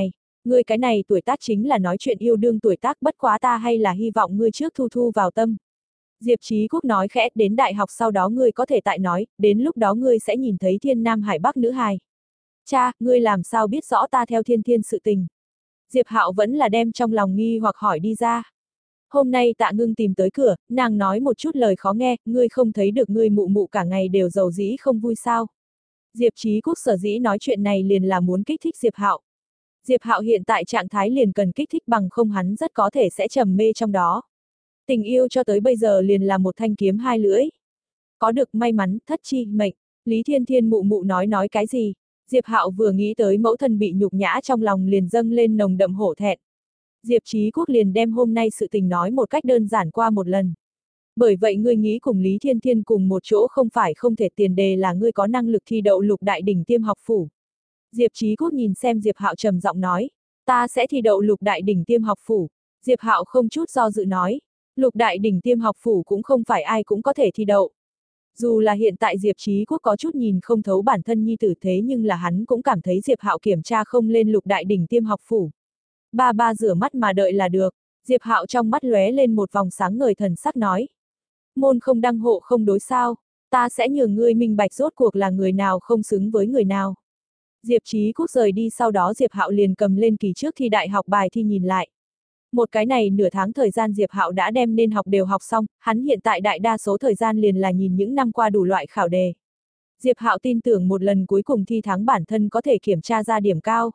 Ngươi cái này tuổi tác chính là nói chuyện yêu đương tuổi tác, bất quá ta hay là hy vọng ngươi trước thu thu vào tâm. Diệp Chí Quốc nói khẽ, đến đại học sau đó ngươi có thể tại nói, đến lúc đó ngươi sẽ nhìn thấy thiên nam hải bắc nữ hài. Cha, ngươi làm sao biết rõ ta theo thiên thiên sự tình? Diệp Hạo vẫn là đem trong lòng nghi hoặc hỏi đi ra. Hôm nay Tạ Ngưng tìm tới cửa, nàng nói một chút lời khó nghe, ngươi không thấy được ngươi mụ mụ cả ngày đều giàu dĩ không vui sao? Diệp Chí Quốc sở dĩ nói chuyện này liền là muốn kích thích Diệp Hạo. Diệp Hạo hiện tại trạng thái liền cần kích thích, bằng không hắn rất có thể sẽ trầm mê trong đó. Tình yêu cho tới bây giờ liền là một thanh kiếm hai lưỡi. Có được may mắn, thất chi, mệnh. Lý Thiên Thiên mụ mụ nói cái gì? Diệp Hạo vừa nghĩ tới mẫu thân bị nhục nhã trong lòng liền dâng lên nồng đậm hổ thẹn. Diệp Chí Quốc liền đem hôm nay sự tình nói một cách đơn giản qua một lần. Bởi vậy ngươi nghĩ cùng Lý Thiên Thiên cùng một chỗ không phải không thể, tiền đề là ngươi có năng lực thi đậu Lục Đại Đỉnh Tiêm học phủ. Diệp Chí Quốc nhìn xem Diệp Hạo trầm giọng nói, ta sẽ thi đậu Lục Đại Đỉnh Tiêm học phủ. Diệp Hạo không chút do dự nói, Lục Đại Đỉnh Tiêm học phủ cũng không phải ai cũng có thể thi đậu. Dù là hiện tại Diệp Chí Quốc có chút nhìn không thấu bản thân nhi tử, thế nhưng là hắn cũng cảm thấy Diệp Hạo kiểm tra không lên Lục Đại Đỉnh Tiêm học phủ. Ba rửa mắt mà đợi là được. Diệp Hạo trong mắt lóe lên một vòng sáng ngời, thần sắc nói. Môn không đăng hộ không đối sao, ta sẽ nhường ngươi minh bạch rốt cuộc là người nào không xứng với người nào. Diệp Chí Quốc rời đi sau đó Diệp Hạo liền cầm lên kỳ trước thi đại học bài thi nhìn lại. Một cái này nửa tháng thời gian Diệp Hạo đã đem nên học đều học xong, hắn hiện tại đại đa số thời gian liền là nhìn những năm qua đủ loại khảo đề. Diệp Hạo tin tưởng một lần cuối cùng thi thắng bản thân có thể kiểm tra ra điểm cao.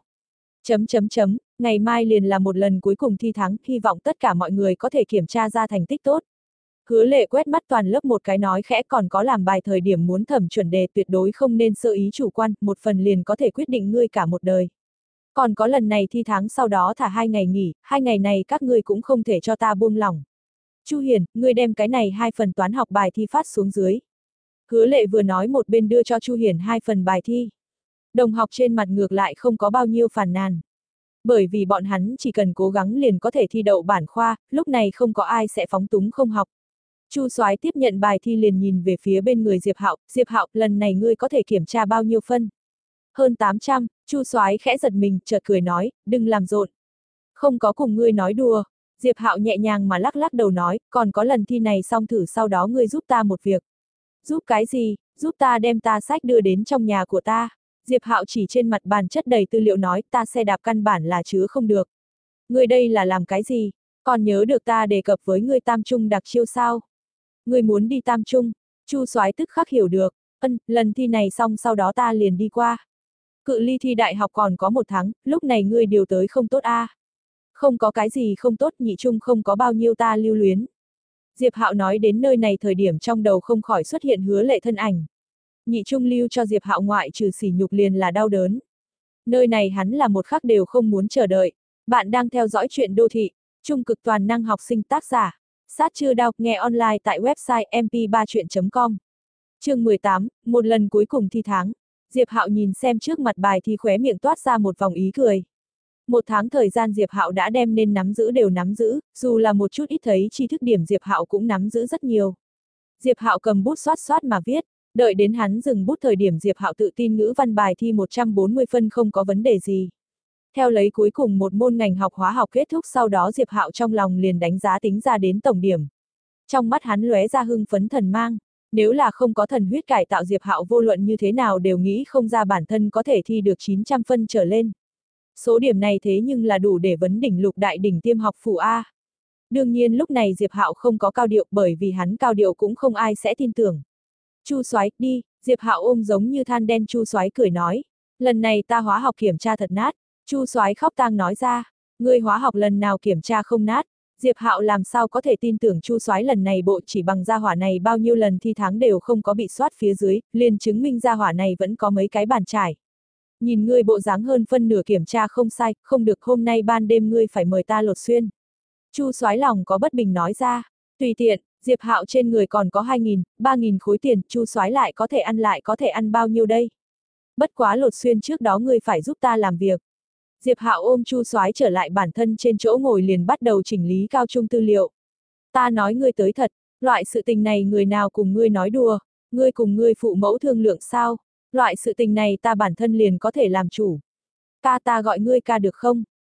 Ngày mai liền là một lần cuối cùng thi thắng, hy vọng tất cả mọi người có thể kiểm tra ra thành tích tốt. Hứa Lệ quét mắt toàn lớp một cái nói khẽ, còn có làm bài thời điểm muốn thẩm chuẩn đề tuyệt đối không nên sơ ý chủ quan, một phần liền có thể quyết định ngươi cả một đời. Còn có lần này thi tháng sau đó thả 2 ngày nghỉ, 2 ngày này các ngươi cũng không thể cho ta buông lỏng. Chu Hiền, ngươi đem cái này 2 phần toán học bài thi phát xuống dưới. Hứa Lệ vừa nói một bên đưa cho Chu Hiền 2 phần bài thi. Đồng học trên mặt ngược lại không có bao nhiêu phàn nàn. Bởi vì bọn hắn chỉ cần cố gắng liền có thể thi đậu bản khoa, lúc này không có ai sẽ phóng túng không học. Chu Soái tiếp nhận bài thi liền nhìn về phía bên người Diệp Hạo, lần này ngươi có thể kiểm tra bao nhiêu phân? Hơn 800, Chu Soái khẽ giật mình, chợt cười nói, đừng làm rộn. Không có cùng ngươi nói đùa. Diệp Hạo nhẹ nhàng mà lắc lắc đầu nói, còn có lần thi này xong thử sau đó ngươi giúp ta một việc. Giúp cái gì? Giúp ta đem ta sách đưa đến trong nhà của ta. Diệp Hạo chỉ trên mặt bàn chất đầy tư liệu nói, ta xe đạp căn bản là chứa không được. Ngươi đây là làm cái gì? Còn nhớ được ta đề cập với ngươi tam trung đặc chiêu sao? Ngươi muốn đi tam trung? Chu Soái tức khắc hiểu được, lần thi này xong sau đó ta liền đi qua. Cự ly thi đại học còn có 1 tháng, lúc này ngươi điều tới không tốt a? Không có cái gì không tốt, nhị trung không có bao nhiêu ta lưu luyến. Diệp Hạo nói đến nơi này thời điểm trong đầu không khỏi xuất hiện Hứa Lệ thân ảnh. Nhị trung lưu cho Diệp Hạo ngoại trừ sỉ nhục liền là đau đớn. Nơi này hắn là một khắc đều không muốn chờ đợi. Bạn đang theo dõi truyện đô thị, trung cực toàn năng học sinh, tác giả Sát Chưa Đao, nghe online tại website mp3chuyện.com. Chương 18, một lần cuối cùng thi tháng. Diệp Hạo nhìn xem trước mặt bài thi khóe miệng toát ra một vòng ý cười. 1 tháng thời gian Diệp Hạo đã đem nên nắm giữ đều nắm giữ, dù là một chút ít thấy tri thức điểm Diệp Hạo cũng nắm giữ rất nhiều. Diệp Hạo cầm bút xoát mà viết, đợi đến hắn dừng bút thời điểm Diệp Hạo tự tin ngữ văn bài thi 140 phân không có vấn đề gì. Theo lấy cuối cùng một môn ngành học hóa học kết thúc sau đó Diệp Hạo trong lòng liền đánh giá tính ra đến tổng điểm. Trong mắt hắn lóe ra hưng phấn thần mang, nếu là không có thần huyết cải tạo Diệp Hạo vô luận như thế nào đều nghĩ không ra bản thân có thể thi được 900 phân trở lên. Số điểm này thế nhưng là đủ để vấn đỉnh Lục Đại Đỉnh Tiêm học phủ A. Đương nhiên lúc này Diệp Hạo không có cao điệu, bởi vì hắn cao điệu cũng không ai sẽ tin tưởng. Chu Soái, đi, Diệp Hạo ôm giống như than đen Chu Soái cười nói, lần này ta hóa học kiểm tra thật nát. Chu Soái khóc tang nói ra, ngươi hóa học lần nào kiểm tra không nát? Diệp Hạo làm sao có thể tin tưởng Chu Soái lần này bộ chỉ bằng gia hỏa này bao nhiêu lần thi tháng đều không có bị soát phía dưới, liền chứng minh gia hỏa này vẫn có mấy cái bàn trải. Nhìn ngươi bộ dáng hơn phân nửa kiểm tra không sai, không được hôm nay ban đêm ngươi phải mời ta lột xuyên. Chu Soái lòng có bất bình nói ra, tùy tiện, Diệp Hạo trên người còn có 2.000, 3.000 khối tiền, Chu Soái lại có thể ăn bao nhiêu đây? Bất quá lột xuyên trước đó ngươi phải giúp ta làm việc. Diệp Hạo ôm Chu Soái trở lại bản thân trên chỗ ngồi liền bắt đầu chỉnh lý cao trung tư liệu. Ta nói ngươi tới thật, loại sự tình này người nào cùng ngươi nói đùa, ngươi cùng ngươi phụ mẫu thương lượng sao? Loại sự tình này ta bản thân liền có thể làm chủ. Ca ta gọi ngươi ca được không?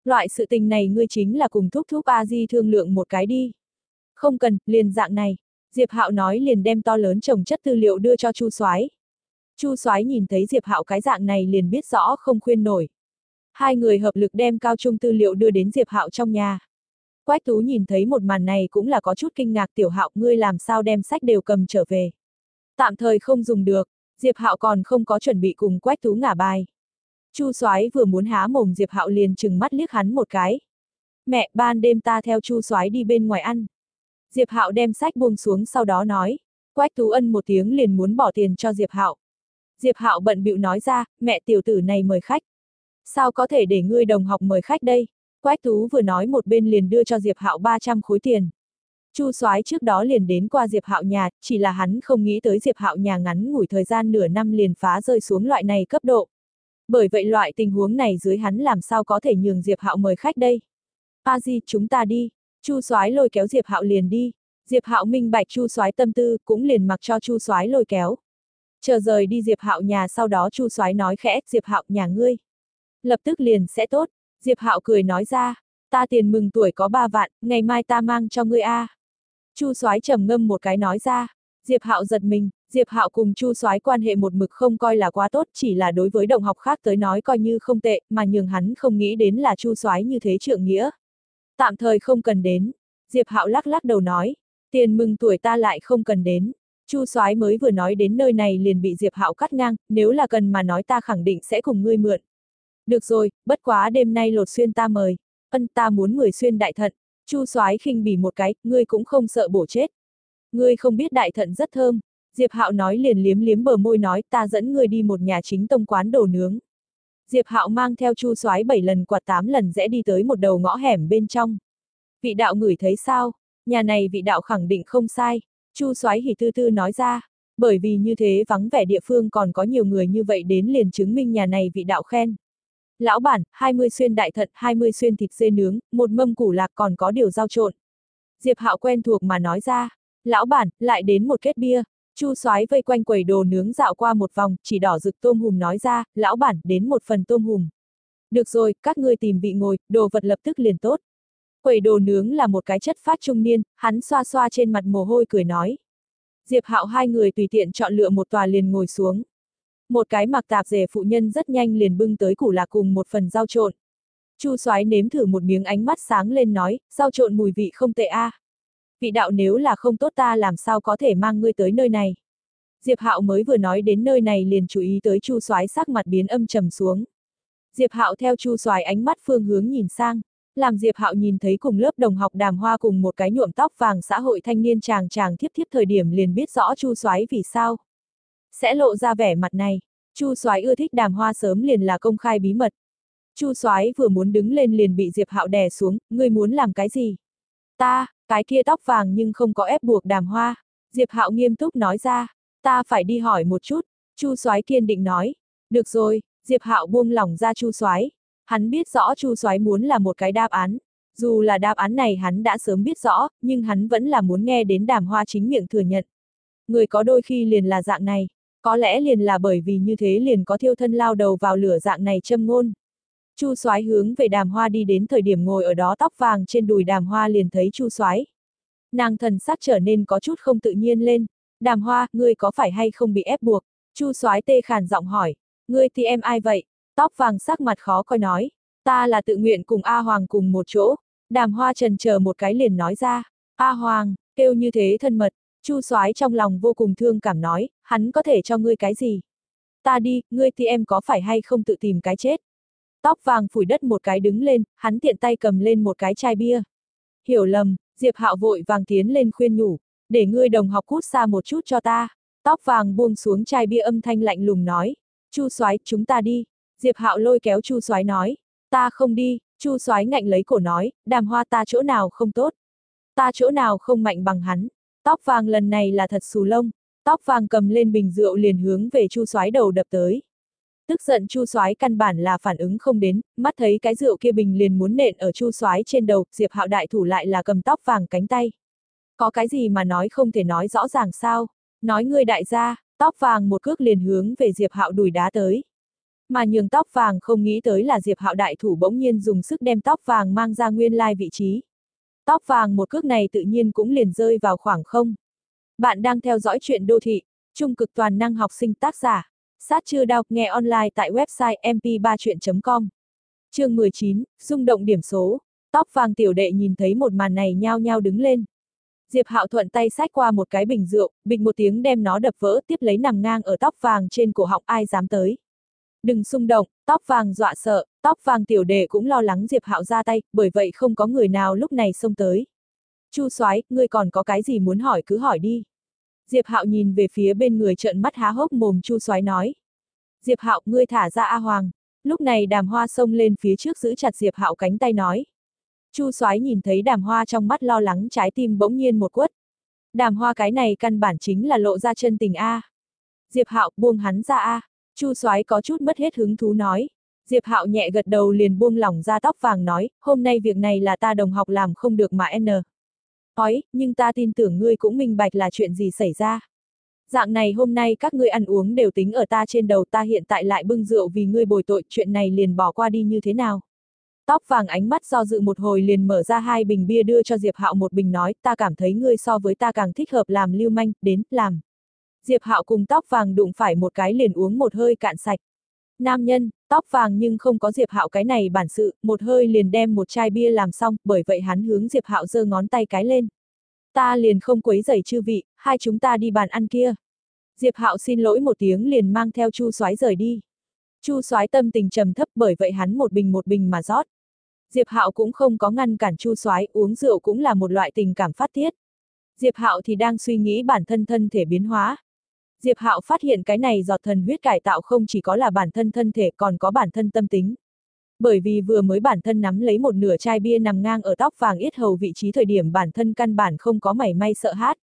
Loại sự tình này ngươi chính là cùng thúc thúc A Di thương lượng một cái đi. Không cần, liền dạng này. Diệp Hạo nói liền đem to lớn chồng chất tư liệu đưa cho Chu Soái. Chu Soái nhìn thấy Diệp Hạo cái dạng này liền biết rõ không khuyên nổi. Hai người hợp lực đem cao trung tư liệu đưa đến Diệp Hạo trong nhà. Quách Tú nhìn thấy một màn này cũng là có chút kinh ngạc, Tiểu Hạo ngươi làm sao đem sách đều cầm trở về. Tạm thời không dùng được, Diệp Hạo còn không có chuẩn bị cùng Quách Tú ngả bài. Chu Soái vừa muốn há mồm Diệp Hạo liền trừng mắt liếc hắn một cái. Mẹ, ban đêm ta theo Chu Soái đi bên ngoài ăn. Diệp Hạo đem sách buông xuống sau đó nói. Quách Tú ân một tiếng liền muốn bỏ tiền cho Diệp Hạo. Diệp Hạo bận bịu nói ra, mẹ tiểu tử này mời khách. Sao có thể để ngươi đồng học mời khách đây? Quách Tú vừa nói một bên liền đưa cho Diệp Hạo 300 khối tiền. Chu Soái trước đó liền đến qua Diệp Hạo nhà, chỉ là hắn không nghĩ tới Diệp Hạo nhà ngắn ngủi thời gian nửa năm liền phá rơi xuống loại này cấp độ. Bởi vậy loại tình huống này dưới hắn làm sao có thể nhường Diệp Hạo mời khách đây? A Di, chúng ta đi. Chu Soái lôi kéo Diệp Hạo liền đi. Diệp Hạo minh bạch Chu Soái tâm tư, cũng liền mặc cho Chu Soái lôi kéo. Chờ rời đi Diệp Hạo nhà sau đó Chu Soái nói khẽ, Diệp Hạo nhà ngươi. Lập tức liền sẽ tốt. Diệp Hạo cười nói ra, ta tiền mừng tuổi có 3 vạn, ngày mai ta mang cho ngươi a. Chu Soái trầm ngâm một cái nói ra. Diệp Hạo giật mình, Diệp Hạo cùng Chu Soái quan hệ một mực không coi là quá tốt, chỉ là đối với đồng học khác tới nói coi như không tệ, mà nhường hắn không nghĩ đến là Chu Soái như thế trượng nghĩa. Tạm thời không cần đến. Diệp Hạo lắc lắc đầu nói, tiền mừng tuổi ta lại không cần đến. Chu Soái mới vừa nói đến nơi này liền bị Diệp Hạo cắt ngang, nếu là cần mà nói ta khẳng định sẽ cùng ngươi mượn. Được rồi, bất quá đêm nay lột xuyên ta mời. Ân, ta muốn 10 xuyên đại thận. Chu Soái khinh bỉ một cái, ngươi cũng không sợ bổ chết. Ngươi không biết đại thận rất thơm. Diệp Hạo nói liền liếm liếm bờ môi nói, ta dẫn ngươi đi một nhà chính tông quán đồ nướng. Diệp Hạo mang theo Chu Soái 7 lần quạt 8 lần rẽ đi tới một đầu ngõ hẻm bên trong. Vị đạo ngửi thấy sao? Nhà này vị đạo khẳng định không sai. Chu Soái hỉ tư tư nói ra. Bởi vì như thế vắng vẻ địa phương còn có nhiều người như vậy đến liền chứng minh nhà này vị đạo khen. Lão bản, 20 xuyên đại thận, 20 xuyên thịt dê nướng, một mâm củ lạc còn có điều rau trộn. Diệp Hạo quen thuộc mà nói ra. Lão bản, lại đến một kết bia. Chu Soái vây quanh quầy đồ nướng dạo qua một vòng, chỉ đỏ rực tôm hùm nói ra, lão bản, đến một phần tôm hùm. Được rồi, các ngươi tìm vị ngồi, đồ vật lập tức liền tốt. Quầy đồ nướng là một cái chất phát trung niên, hắn xoa xoa trên mặt mồ hôi cười nói. Diệp Hạo hai người tùy tiện chọn lựa một tòa liền ngồi xuống. Một cái mặc tạp dề phụ nhân rất nhanh liền bưng tới củ lạc cùng một phần rau trộn. Chu Soái nếm thử một miếng ánh mắt sáng lên nói, rau trộn mùi vị không tệ a. Vị đạo nếu là không tốt ta làm sao có thể mang ngươi tới nơi này. Diệp Hạo mới vừa nói đến nơi này liền chú ý tới Chu Soái sắc mặt biến âm trầm xuống. Diệp Hạo theo Chu Soái ánh mắt phương hướng nhìn sang, làm Diệp Hạo nhìn thấy cùng lớp đồng học Đàm Hoa cùng một cái nhuộm tóc vàng xã hội thanh niên chàng chàng thiếp thiếp thời điểm liền biết rõ Chu Soái vì sao sẽ lộ ra vẻ mặt này. Chu Soái ưa thích Đàm Hoa sớm liền là công khai bí mật. Chu Soái vừa muốn đứng lên liền bị Diệp Hạo đè xuống, ngươi muốn làm cái gì? Ta, cái kia tóc vàng nhưng không có ép buộc Đàm Hoa. Diệp Hạo nghiêm túc nói ra, ta phải đi hỏi một chút. Chu Soái kiên định nói, được rồi. Diệp Hạo buông lỏng ra Chu Soái. Hắn biết rõ Chu Soái muốn là một cái đáp án. Dù là đáp án này hắn đã sớm biết rõ, nhưng hắn vẫn là muốn nghe đến Đàm Hoa chính miệng thừa nhận. Người có đôi khi liền là dạng này, có lẽ liền là bởi vì như thế liền có thiêu thân lao đầu vào lửa dạng này châm ngôn. Chu Soái hướng về Đàm Hoa đi đến thời điểm ngồi ở đó tóc vàng trên đùi Đàm Hoa liền thấy Chu Soái. Nàng thần sắc trở nên có chút không tự nhiên lên. Đàm Hoa, ngươi có phải hay không bị ép buộc? Chu Soái tê khàn giọng hỏi. Ngươi thì em ai vậy? Tóc vàng sắc mặt khó coi nói. Ta là tự nguyện cùng A Hoàng cùng một chỗ. Đàm Hoa chần chờ một cái liền nói ra. A Hoàng, kêu như thế thân mật. Chu Soái trong lòng vô cùng thương cảm nói, hắn có thể cho ngươi cái gì? Ta đi, ngươi thì em có phải hay không tự tìm cái chết? Tóc vàng phủi đất một cái đứng lên, hắn tiện tay cầm lên một cái chai bia. Hiểu lầm, Diệp Hạo vội vàng tiến lên khuyên nhủ, để ngươi đồng học cút xa một chút cho ta. Tóc vàng buông xuống chai bia âm thanh lạnh lùng nói, Chu Soái, chúng ta đi. Diệp Hạo lôi kéo Chu Soái nói, ta không đi. Chu Soái ngạnh lấy cổ nói, Đàm Hoa ta chỗ nào không tốt, ta chỗ nào không mạnh bằng hắn. Tóc vàng lần này là thật xù lông. Tóc vàng cầm lên bình rượu liền hướng về Chu Soái đầu đập tới. Tức giận Chu Soái căn bản là phản ứng không đến, mắt thấy cái rượu kia bình liền muốn nện ở Chu Soái trên đầu, Diệp Hạo đại thủ lại là cầm tóc vàng cánh tay. Có cái gì mà nói không thể nói rõ ràng sao? Nói ngươi đại gia, tóc vàng một cước liền hướng về Diệp Hạo đùi đá tới. Mà nhường tóc vàng không nghĩ tới là Diệp Hạo đại thủ bỗng nhiên dùng sức đem tóc vàng mang ra nguyên lai vị trí. Tóc vàng một cước này tự nhiên cũng liền rơi vào khoảng không. Bạn đang theo dõi chuyện đô thị, trung cực toàn năng học sinh tác giả. Sát chưa đau, nghe online tại website mp3chuyện.com. Chương 19, rung động điểm số. Tóc vàng tiểu đệ nhìn thấy một màn này nhao nhao đứng lên. Diệp Hạo thuận tay xách qua một cái bình rượu, bịch một tiếng đem nó đập vỡ, tiếp lấy nằm ngang ở tóc vàng trên cổ họng, ai dám tới. Đừng xung động, tóc vàng dọa sợ, tóc vàng tiểu đệ cũng lo lắng Diệp Hạo ra tay, bởi vậy không có người nào lúc này xông tới. Chu soái, ngươi còn có cái gì muốn hỏi cứ hỏi đi. Diệp Hạo nhìn về phía bên người trợn mắt há hốc mồm Chu soái nói. Diệp Hạo, ngươi thả ra A Hoàng. Lúc này Đàm Hoa xông lên phía trước giữ chặt Diệp Hạo cánh tay nói. Chu soái nhìn thấy Đàm Hoa trong mắt lo lắng, trái tim bỗng nhiên một quất. Đàm Hoa cái này căn bản chính là lộ ra chân tình A. Diệp Hạo, buông hắn ra A. Chu soái có chút mất hết hứng thú nói. Diệp Hạo nhẹ gật đầu liền buông lỏng ra tóc vàng nói, hôm nay việc này là ta đồng học làm không được mà nói, nhưng ta tin tưởng ngươi cũng minh bạch là chuyện gì xảy ra. Dạng này hôm nay các ngươi ăn uống đều tính ở ta trên đầu, ta hiện tại lại bưng rượu vì ngươi bồi tội, chuyện này liền bỏ qua đi như thế nào. Tóc vàng ánh mắt do dự một hồi liền mở ra 2 bình bia đưa cho Diệp Hạo một bình nói, ta cảm thấy ngươi so với ta càng thích hợp làm lưu manh, đến, làm. Diệp Hạo cùng tóc vàng đụng phải một cái liền uống một hơi cạn sạch. Nam nhân, tóc vàng nhưng không có Diệp Hạo cái này bản sự, một hơi liền đem một chai bia làm xong, bởi vậy hắn hướng Diệp Hạo giơ ngón tay cái lên. Ta liền không quấy rầy chư vị, hai chúng ta đi bàn ăn kia. Diệp Hạo xin lỗi một tiếng liền mang theo Chu soái rời đi. Chu soái tâm tình trầm thấp bởi vậy hắn một bình mà rót. Diệp Hạo cũng không có ngăn cản Chu soái, uống rượu cũng là một loại tình cảm phát tiết. Diệp Hạo thì đang suy nghĩ bản thân thân thể biến hóa. Diệp Hạo phát hiện cái này giọt thần huyết cải tạo không chỉ có là bản thân thân thể còn có bản thân tâm tính. Bởi vì vừa mới bản thân nắm lấy một nửa chai bia nằm ngang ở tóc vàng yết hầu vị trí thời điểm bản thân căn bản không có mảy may sợ hãi.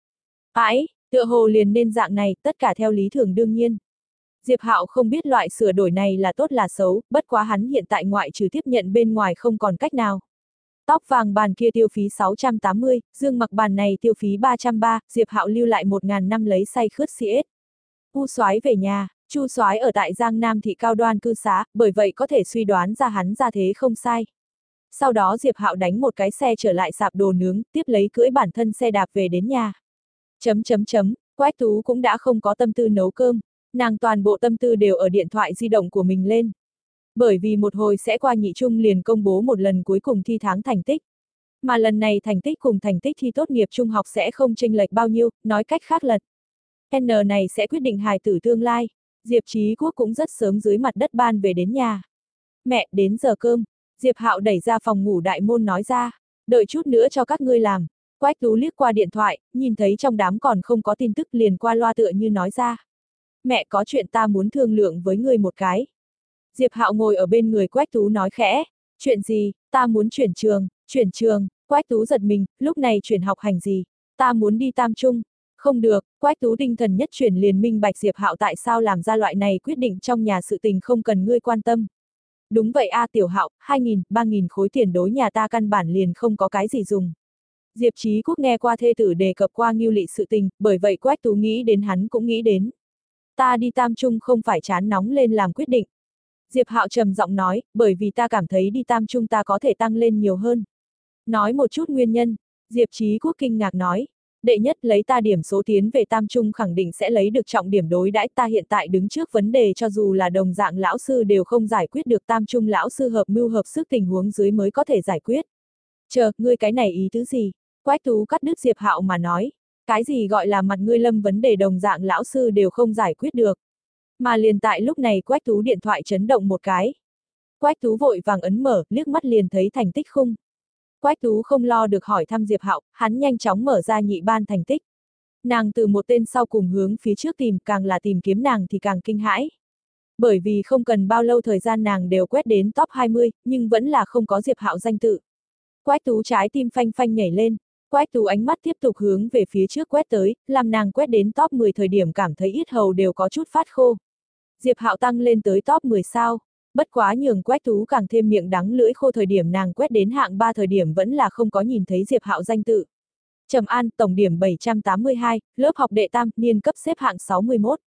Tựa hồ liền nên dạng này, tất cả theo lý thường đương nhiên. Diệp Hạo không biết loại sửa đổi này là tốt là xấu, bất quá hắn hiện tại ngoại trừ tiếp nhận bên ngoài không còn cách nào. Tóc vàng bàn kia tiêu phí 680, Dương Mặc bàn này tiêu phí 330, Diệp Hạo lưu lại 1000 năm lấy say khướt CS. U soái về nhà, Chu soái ở tại Giang Nam thị cao đoan cư xá, bởi vậy có thể suy đoán ra hắn ra thế không sai. Sau đó Diệp Hạo đánh một cái xe trở lại sạp đồ nướng, tiếp lấy cưỡi bản thân xe đạp về đến nhà. Quách Tú cũng đã không có tâm tư nấu cơm, nàng toàn bộ tâm tư đều ở điện thoại di động của mình lên. Bởi vì một hồi sẽ qua nhị trung liền công bố một lần cuối cùng thi tháng thành tích. Mà lần này thành tích cùng thành tích thi tốt nghiệp trung học sẽ không chênh lệch bao nhiêu, nói cách khác là N này sẽ quyết định hài tử tương lai. Diệp Chí Quốc cũng rất sớm dưới mặt đất ban về đến nhà. Mẹ, đến giờ cơm. Diệp Hạo đẩy ra phòng ngủ đại môn nói ra. Đợi chút nữa cho các ngươi làm. Quách Tú liếc qua điện thoại, nhìn thấy trong đám còn không có tin tức liền qua loa tựa như nói ra. Mẹ có chuyện ta muốn thương lượng với ngươi một cái. Diệp Hạo ngồi ở bên người Quách Tú nói khẽ. Chuyện gì, ta muốn chuyển trường. Quách Tú giật mình, lúc này chuyển học hành gì, ta muốn đi Tam Trung. Không được, Quách Tú tinh thần nhất chuyển liền minh bạch Diệp Hạo tại sao làm ra loại này quyết định trong nhà sự tình không cần ngươi quan tâm. Đúng vậy a Tiểu Hạo, 2.000, 3.000 khối tiền đối nhà ta căn bản liền không có cái gì dùng. Diệp Chí Quốc nghe qua thê tử đề cập qua Ngưu Lị sự tình, bởi vậy Quách Tú nghĩ đến hắn cũng nghĩ đến. Ta đi Tam Trung không phải chán nóng lên làm quyết định. Diệp Hạo trầm giọng nói, bởi vì ta cảm thấy đi Tam Trung ta có thể tăng lên nhiều hơn. Nói một chút nguyên nhân, Diệp Chí Quốc kinh ngạc nói. Đệ nhất lấy ta điểm số tiến về Tam Trung khẳng định sẽ lấy được trọng điểm đối đãi, ta hiện tại đứng trước vấn đề cho dù là đồng dạng lão sư đều không giải quyết được, Tam Trung lão sư hợp mưu hợp sức tình huống dưới mới có thể giải quyết. Chờ, ngươi cái này ý tứ gì? Quách Tú cắt đứt Diệp Hạo mà nói. Cái gì gọi là mặt ngươi lâm vấn đề đồng dạng lão sư đều không giải quyết được. Mà liền tại lúc này Quách Tú điện thoại chấn động một cái. Quách Tú vội vàng ấn mở, liếc mắt liền thấy thành tích khung. Quách Tú không lo được hỏi thăm Diệp Hạo, hắn nhanh chóng mở ra nhị ban thành tích. Nàng từ một tên sau cùng hướng phía trước tìm, càng là tìm kiếm nàng thì càng kinh hãi. Bởi vì không cần bao lâu thời gian nàng đều quét đến top 20, nhưng vẫn là không có Diệp Hạo danh tự. Quách Tú trái tim phanh phanh nhảy lên, Quách Tú ánh mắt tiếp tục hướng về phía trước quét tới, làm nàng quét đến top 10 thời điểm cảm thấy yết hầu đều có chút phát khô. Diệp Hạo tăng lên tới top 10 sao? Bất quá nhường Quách Tú càng thêm miệng đắng lưỡi khô thời điểm nàng quét đến hạng 3 thời điểm vẫn là không có nhìn thấy Diệp Hạo danh tự. Trầm An, tổng điểm 782, lớp học đệ tam, niên cấp xếp hạng 61.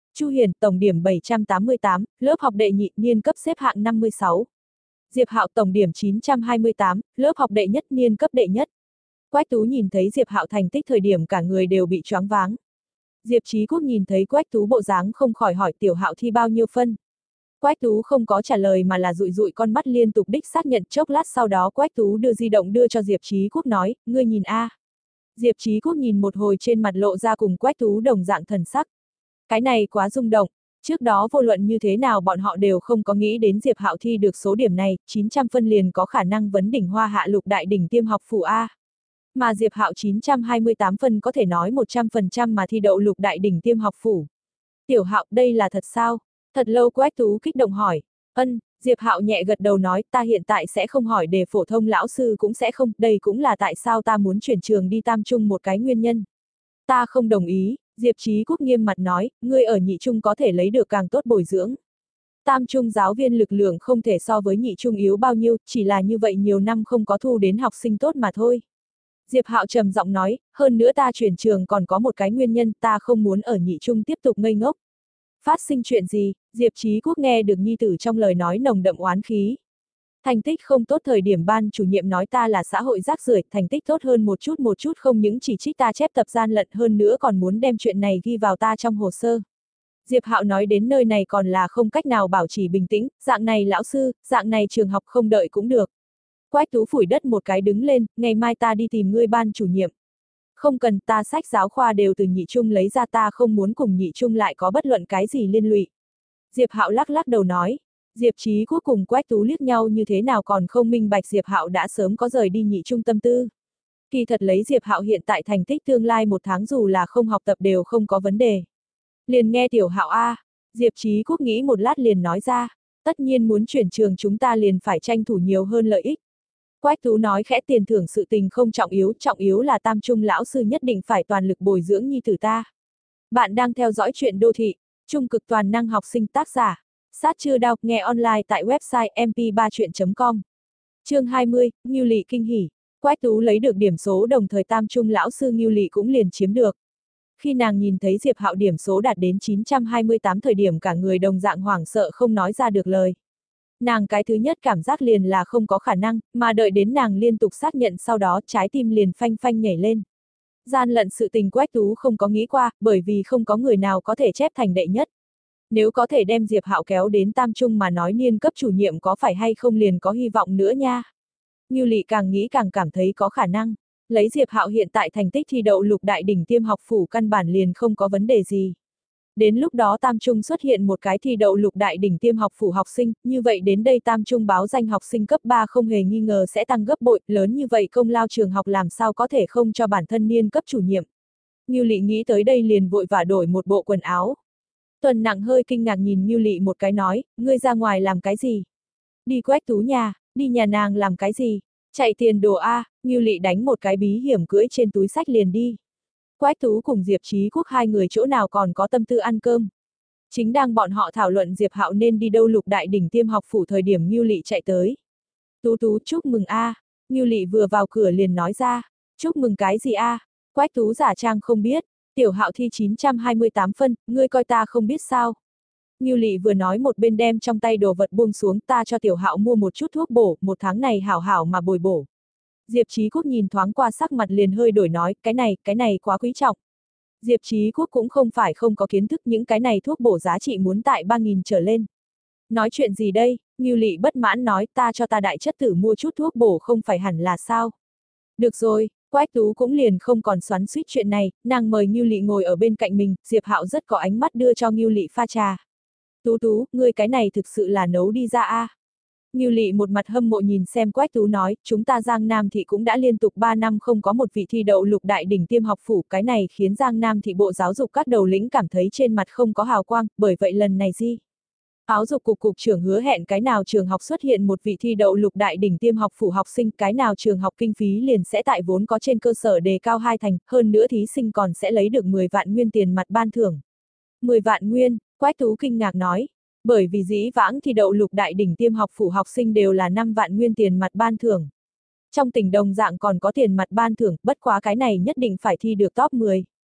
Chu Hiền, tổng điểm 788, lớp học đệ nhị, niên cấp xếp hạng 56. Diệp Hạo, tổng điểm 928, lớp học đệ nhất, niên cấp đệ nhất. Quách Tú nhìn thấy Diệp Hạo thành tích thời điểm cả người đều bị choáng váng. Diệp Chí Quốc nhìn thấy Quách Tú bộ dáng không khỏi hỏi Tiểu Hạo thi bao nhiêu phân. Quách Tú không có trả lời mà là dụi dụi con mắt liên tục đích xác nhận, chốc lát sau đó Quách Tú đưa di động đưa cho Diệp Chí Quốc nói, ngươi nhìn a. Diệp Chí Quốc nhìn một hồi trên mặt lộ ra cùng Quách Tú đồng dạng thần sắc. Cái này quá rung động, trước đó vô luận như thế nào bọn họ đều không có nghĩ đến Diệp Hạo thi được số điểm này, 900 phân liền có khả năng vấn đỉnh Hoa Hạ lục đại đỉnh tiêm học phủ A. Mà Diệp Hạo 928 phân có thể nói 100% mà thi đậu lục đại đỉnh tiêm học phủ. Tiểu Hạo, đây là thật sao? Thật lâu Quách Tú kích động hỏi. Diệp Hạo nhẹ gật đầu nói, ta hiện tại sẽ không hỏi đề phổ thông lão sư cũng sẽ không, đây cũng là tại sao ta muốn chuyển trường đi tam trung một cái nguyên nhân. Ta không đồng ý, Diệp Chí Quốc nghiêm mặt nói, ngươi ở nhị trung có thể lấy được càng tốt bồi dưỡng. Tam trung giáo viên lực lượng không thể so với nhị trung yếu bao nhiêu, chỉ là như vậy nhiều năm không có thu đến học sinh tốt mà thôi. Diệp Hạo trầm giọng nói, hơn nữa ta chuyển trường còn có một cái nguyên nhân, ta không muốn ở nhị trung tiếp tục ngây ngốc. Phát sinh chuyện gì? Diệp Chí Quốc nghe được nhi tử trong lời nói nồng đậm oán khí. Thành tích không tốt thời điểm ban chủ nhiệm nói ta là xã hội rác rưởi, thành tích tốt hơn một chút không những chỉ trích ta chép tập gian lận hơn nữa còn muốn đem chuyện này ghi vào ta trong hồ sơ. Diệp Hạo nói đến nơi này còn là không cách nào bảo trì bình tĩnh, dạng này lão sư, dạng này trường học không đợi cũng được. Quách Tú phủi đất một cái đứng lên, ngày mai ta đi tìm ngươi ban chủ nhiệm. Không cần, ta sách giáo khoa đều từ nhị trung lấy ra, ta không muốn cùng nhị trung lại có bất luận cái gì liên lụy. Diệp Hạo lắc lắc đầu nói. Diệp Chí Quốc cùng Quách Tú liếc nhau như thế nào còn không minh bạch Diệp Hạo đã sớm có rời đi nhị trung tâm tư. Kỳ thật lấy Diệp Hạo hiện tại thành tích tương lai một tháng dù là không học tập đều không có vấn đề. Liền nghe Tiểu Hạo a, Diệp Chí Quốc nghĩ một lát liền nói ra, tất nhiên muốn chuyển trường chúng ta liền phải tranh thủ nhiều hơn lợi ích. Quách Tú nói khẽ, tiền thưởng sự tình không trọng yếu là tam trung lão sư nhất định phải toàn lực bồi dưỡng nhi tử ta. Bạn đang theo dõi chuyện đô thị, trung cực toàn năng học sinh, tác giả Sát Chưa Đao, nghe online tại website mp3chuyện.com. Chương 20, Ngưu Lị kinh hỉ. Quách Tú lấy được điểm số đồng thời tam trung lão sư Ngưu Lị cũng liền chiếm được. Khi nàng nhìn thấy Diệp Hạo điểm số đạt đến 928 thời điểm cả người đồng dạng hoảng sợ không nói ra được lời. Nàng cái thứ nhất cảm giác liền là không có khả năng, mà đợi đến nàng liên tục xác nhận sau đó trái tim liền phanh phanh nhảy lên. Gian lận sự tình Quách Tú không có nghĩ qua, bởi vì không có người nào có thể chép thành đệ nhất. Nếu có thể đem Diệp Hạo kéo đến tam trung mà nói niên cấp chủ nhiệm có phải hay không liền có hy vọng nữa nha. Ngưu Lị càng nghĩ càng cảm thấy có khả năng. Lấy Diệp Hạo hiện tại thành tích thi đậu lục đại đỉnh tiêm học phủ căn bản liền không có vấn đề gì. Đến lúc đó tam trung xuất hiện một cái thi đậu lục đại đỉnh tiêm học phủ học sinh, như vậy đến đây tam trung báo danh học sinh cấp 3 không hề nghi ngờ sẽ tăng gấp bội, lớn như vậy công lao trường học làm sao có thể không cho bản thân niên cấp chủ nhiệm. Ngưu Lị nghĩ tới đây liền vội vã đổi một bộ quần áo. Tuần Nặng hơi kinh ngạc nhìn Ngưu Lị một cái nói, ngươi ra ngoài làm cái gì? Đi Quách Tú nhà, đi nhà nàng làm cái gì? Chạy tiền đồ a, Ngưu Lị đánh một cái bí hiểm cưỡi trên túi sách liền đi. Quách Tú cùng Diệp Chí Quốc hai người chỗ nào còn có tâm tư ăn cơm. Chính đang bọn họ thảo luận Diệp Hạo nên đi đâu lục đại đỉnh tiêm học phủ thời điểm Ngưu Lị chạy tới. Tú Tú chúc mừng a, Ngưu Lị vừa vào cửa liền nói ra, chúc mừng cái gì a? Quách Tú giả trang không biết, Tiểu Hạo thi 928 phân, ngươi coi ta không biết sao. Ngưu Lị vừa nói một bên đem trong tay đồ vật buông xuống, ta cho Tiểu Hạo mua một chút thuốc bổ, một tháng này hảo hảo mà bồi bổ. Diệp Chí Quốc nhìn thoáng qua sắc mặt liền hơi đổi nói, cái này quá quý trọng. Diệp Chí Quốc cũng không phải không có kiến thức, những cái này thuốc bổ giá trị muốn tại 3.000 trở lên. Nói chuyện gì đây? Ngưu Lị bất mãn nói, ta cho ta đại chất tử mua chút thuốc bổ không phải hẳn là sao? Được rồi, Quách Tú cũng liền không còn xoắn xuýt chuyện này, nàng mời Ngưu Lị ngồi ở bên cạnh mình, Diệp Hạo rất có ánh mắt đưa cho Ngưu Lị pha trà. Tú Tú, ngươi cái này thực sự là nấu đi ra a. Ngưu Lị một mặt hâm mộ nhìn xem Quách Tú nói, chúng ta Giang Nam thị cũng đã liên tục 3 năm không có một vị thi đậu lục đại đỉnh tiêm học phủ, cái này khiến Giang Nam thị bộ giáo dục các đầu lĩnh cảm thấy trên mặt không có hào quang, bởi vậy lần này giáo dục cục trưởng hứa hẹn cái nào trường học xuất hiện một vị thi đậu lục đại đỉnh tiêm học phủ học sinh, cái nào trường học kinh phí liền sẽ tại vốn có trên cơ sở đề cao 2 thành, hơn nữa thí sinh còn sẽ lấy được 10 vạn nguyên tiền mặt ban thưởng. 10 vạn nguyên, Quách Tú kinh ngạc nói. Bởi vì dĩ vãng thi đậu lục đại đỉnh tiêm học phủ học sinh đều là 5 vạn nguyên tiền mặt ban thưởng. Trong tỉnh đồng dạng còn có tiền mặt ban thưởng, bất quá cái này nhất định phải thi được top 10.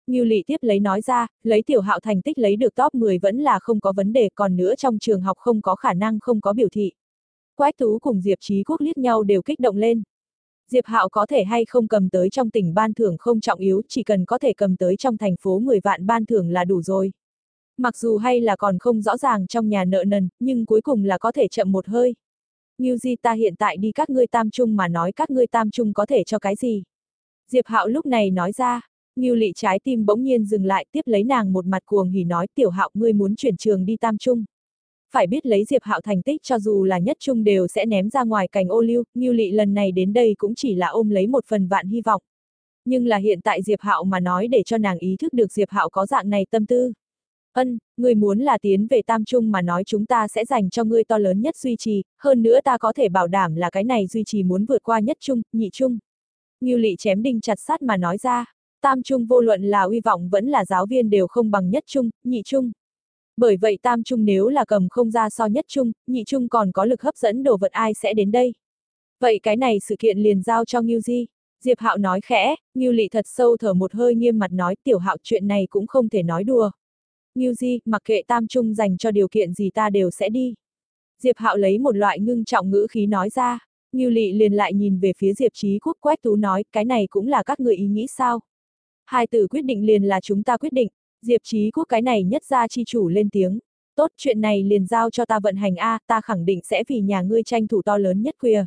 Ngưu Lị tiếp lấy nói ra, lấy Tiểu Hạo thành tích lấy được top 10 vẫn là không có vấn đề, còn nữa trong trường học không có khả năng không có biểu thị. Quách Tú cùng Diệp Chí Quốc liếc nhau đều kích động lên. Diệp Hạo có thể hay không cầm tới trong tỉnh ban thưởng không trọng yếu, chỉ cần có thể cầm tới trong thành phố 10 vạn ban thưởng là đủ rồi. Mặc dù hay là còn không rõ ràng trong nhà nợ nần, nhưng cuối cùng là có thể chậm một hơi. Ngưu Di ta hiện tại đi các ngươi tam trung mà nói các ngươi tam trung có thể cho cái gì? Diệp Hạo lúc này nói ra, Ngưu Lị trái tim bỗng nhiên dừng lại, tiếp lấy nàng một mặt cuồng hỉ nói Tiểu Hạo ngươi muốn chuyển trường đi tam trung. Phải biết lấy Diệp Hạo thành tích cho dù là nhất trung đều sẽ ném ra ngoài cành ô liu, Ngưu Lị lần này đến đây cũng chỉ là ôm lấy một phần vạn hy vọng. Nhưng là hiện tại Diệp Hạo mà nói để cho nàng ý thức được Diệp Hạo có dạng này tâm tư. Ngươi muốn là tiến về tam trung mà nói chúng ta sẽ dành cho ngươi to lớn nhất duy trì, hơn nữa ta có thể bảo đảm là cái này duy trì muốn vượt qua nhất trung, nhị trung. Ngưu Lị chém đinh chặt sắt mà nói ra, tam trung vô luận là uy vọng vẫn là giáo viên đều không bằng nhất trung, nhị trung. Bởi vậy tam trung nếu là cầm không ra so nhất trung, nhị trung còn có lực hấp dẫn đồ vật ai sẽ đến đây. Vậy cái này sự kiện liền giao cho Ngưu Di. Diệp Hạo nói khẽ, Ngưu Lị thật sâu thở một hơi nghiêm mặt nói Tiểu Hạo chuyện này cũng không thể nói đùa. Ngưu Di, mặc kệ tam trung dành cho điều kiện gì ta đều sẽ đi. Diệp Hạo lấy một loại ngưng trọng ngữ khí nói ra, Ngưu Lị liền lại nhìn về phía Diệp Chí Quốc. Quách Tú nói, cái này cũng là các người ý nghĩ sao? Hai từ quyết định liền là chúng ta quyết định. Diệp Chí Quốc cái này nhất gia chi chủ lên tiếng. Tốt, chuyện này liền giao cho ta vận hành a, ta khẳng định sẽ vì nhà ngươi tranh thủ to lớn nhất khuya.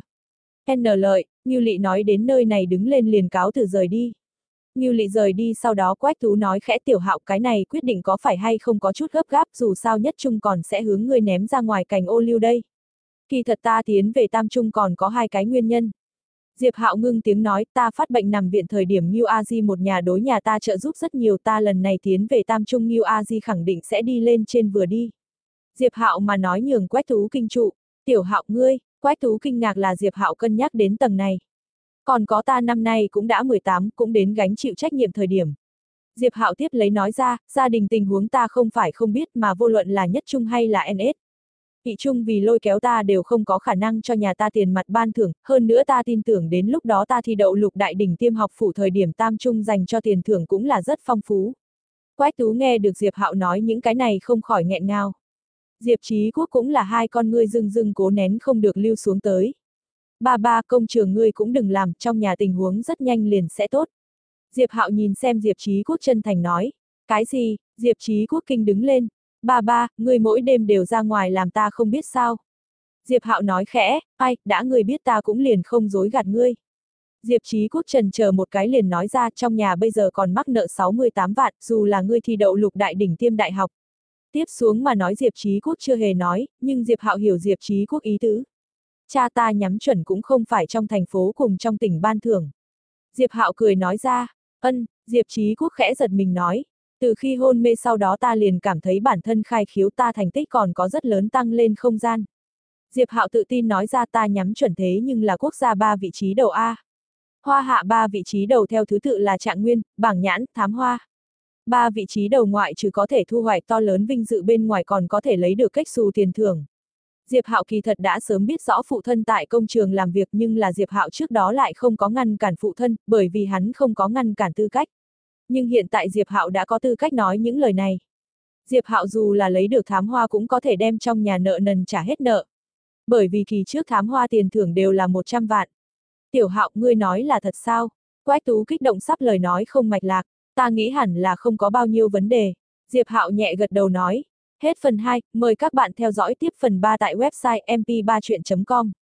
N lợi, Ngưu Lị nói đến nơi này đứng lên liền cáo từ rời đi. Ngưu Lị rời đi sau đó Quách Tú nói khẽ Tiểu Hạo cái này quyết định có phải hay không có chút gấp gáp dù sao nhất trung còn sẽ hướng ngươi ném ra ngoài cành ô liu đây. Kỳ thật ta tiến về tam trung còn có hai cái nguyên nhân. Diệp Hạo ngưng tiếng nói ta phát bệnh nằm viện thời điểm Ngưu A Di một nhà đối nhà ta trợ giúp rất nhiều ta lần này tiến về tam trung Ngưu A Di khẳng định sẽ đi lên trên vừa đi. Diệp Hạo mà nói nhường Quách Tú kinh trụ. Tiểu Hạo ngươi, Quách Tú kinh ngạc là Diệp Hạo cân nhắc đến tầng này. Còn có ta năm nay cũng đã 18, cũng đến gánh chịu trách nhiệm thời điểm. Diệp Hạo tiếp lấy nói ra, gia đình tình huống ta không phải không biết mà vô luận là nhất trung hay là NS. Nhị trung vì lôi kéo ta đều không có khả năng cho nhà ta tiền mặt ban thưởng, hơn nữa ta tin tưởng đến lúc đó ta thi đậu lục đại đỉnh tiêm học phủ thời điểm tam trung dành cho tiền thưởng cũng là rất phong phú. Quách Tú nghe được Diệp Hạo nói những cái này không khỏi nghẹn ngào. Diệp Chí Quốc cũng là hai con ngươi rưng rưng cố nén không được lưu xuống tới. Ba công trường ngươi cũng đừng làm, trong nhà tình huống rất nhanh liền sẽ tốt. Diệp Hạo nhìn xem Diệp Chí Quốc chân thành nói. Cái gì? Diệp Chí Quốc kinh đứng lên. Ba, ngươi mỗi đêm đều ra ngoài làm ta không biết sao. Diệp Hạo nói khẽ, ai, đã ngươi biết ta cũng liền không dối gạt ngươi. Diệp Chí Quốc trần chờ một cái liền nói ra trong nhà bây giờ còn mắc nợ 68 vạn, dù là ngươi thi đậu lục đại đỉnh tiêm đại học. Tiếp xuống mà nói Diệp Chí Quốc chưa hề nói, nhưng Diệp Hạo hiểu Diệp Chí Quốc ý tứ. Cha ta nhắm chuẩn cũng không phải trong thành phố cùng trong tỉnh ban thưởng. Diệp Hạo cười nói ra, Diệp Chí Quốc khẽ giật mình nói, từ khi hôn mê sau đó ta liền cảm thấy bản thân khai khiếu ta thành tích còn có rất lớn tăng lên không gian. Diệp Hạo tự tin nói ra ta nhắm chuẩn thế nhưng là quốc gia 3 vị trí đầu A. Hoa hạ 3 vị trí đầu theo thứ tự là Trạng Nguyên, Bảng Nhãn, Thám Hoa. 3 vị trí đầu ngoại trừ có thể thu hoạch to lớn vinh dự bên ngoài còn có thể lấy được cách xù tiền thưởng. Diệp Hạo kỳ thật đã sớm biết rõ phụ thân tại công trường làm việc nhưng là Diệp Hạo trước đó lại không có ngăn cản phụ thân, bởi vì hắn không có ngăn cản tư cách. Nhưng hiện tại Diệp Hạo đã có tư cách nói những lời này. Diệp Hạo dù là lấy được Thám Hoa cũng có thể đem trong nhà nợ nần trả hết nợ. Bởi vì kỳ trước Thám Hoa tiền thưởng đều là 100 vạn. Tiểu Hạo, ngươi nói là thật sao? Quách Tú kích động sắp lời nói không mạch lạc, ta nghĩ hẳn là không có bao nhiêu vấn đề. Diệp Hạo nhẹ gật đầu nói. Hết phần 2, mời các bạn theo dõi tiếp phần 3 tại website mp3chuyện.com.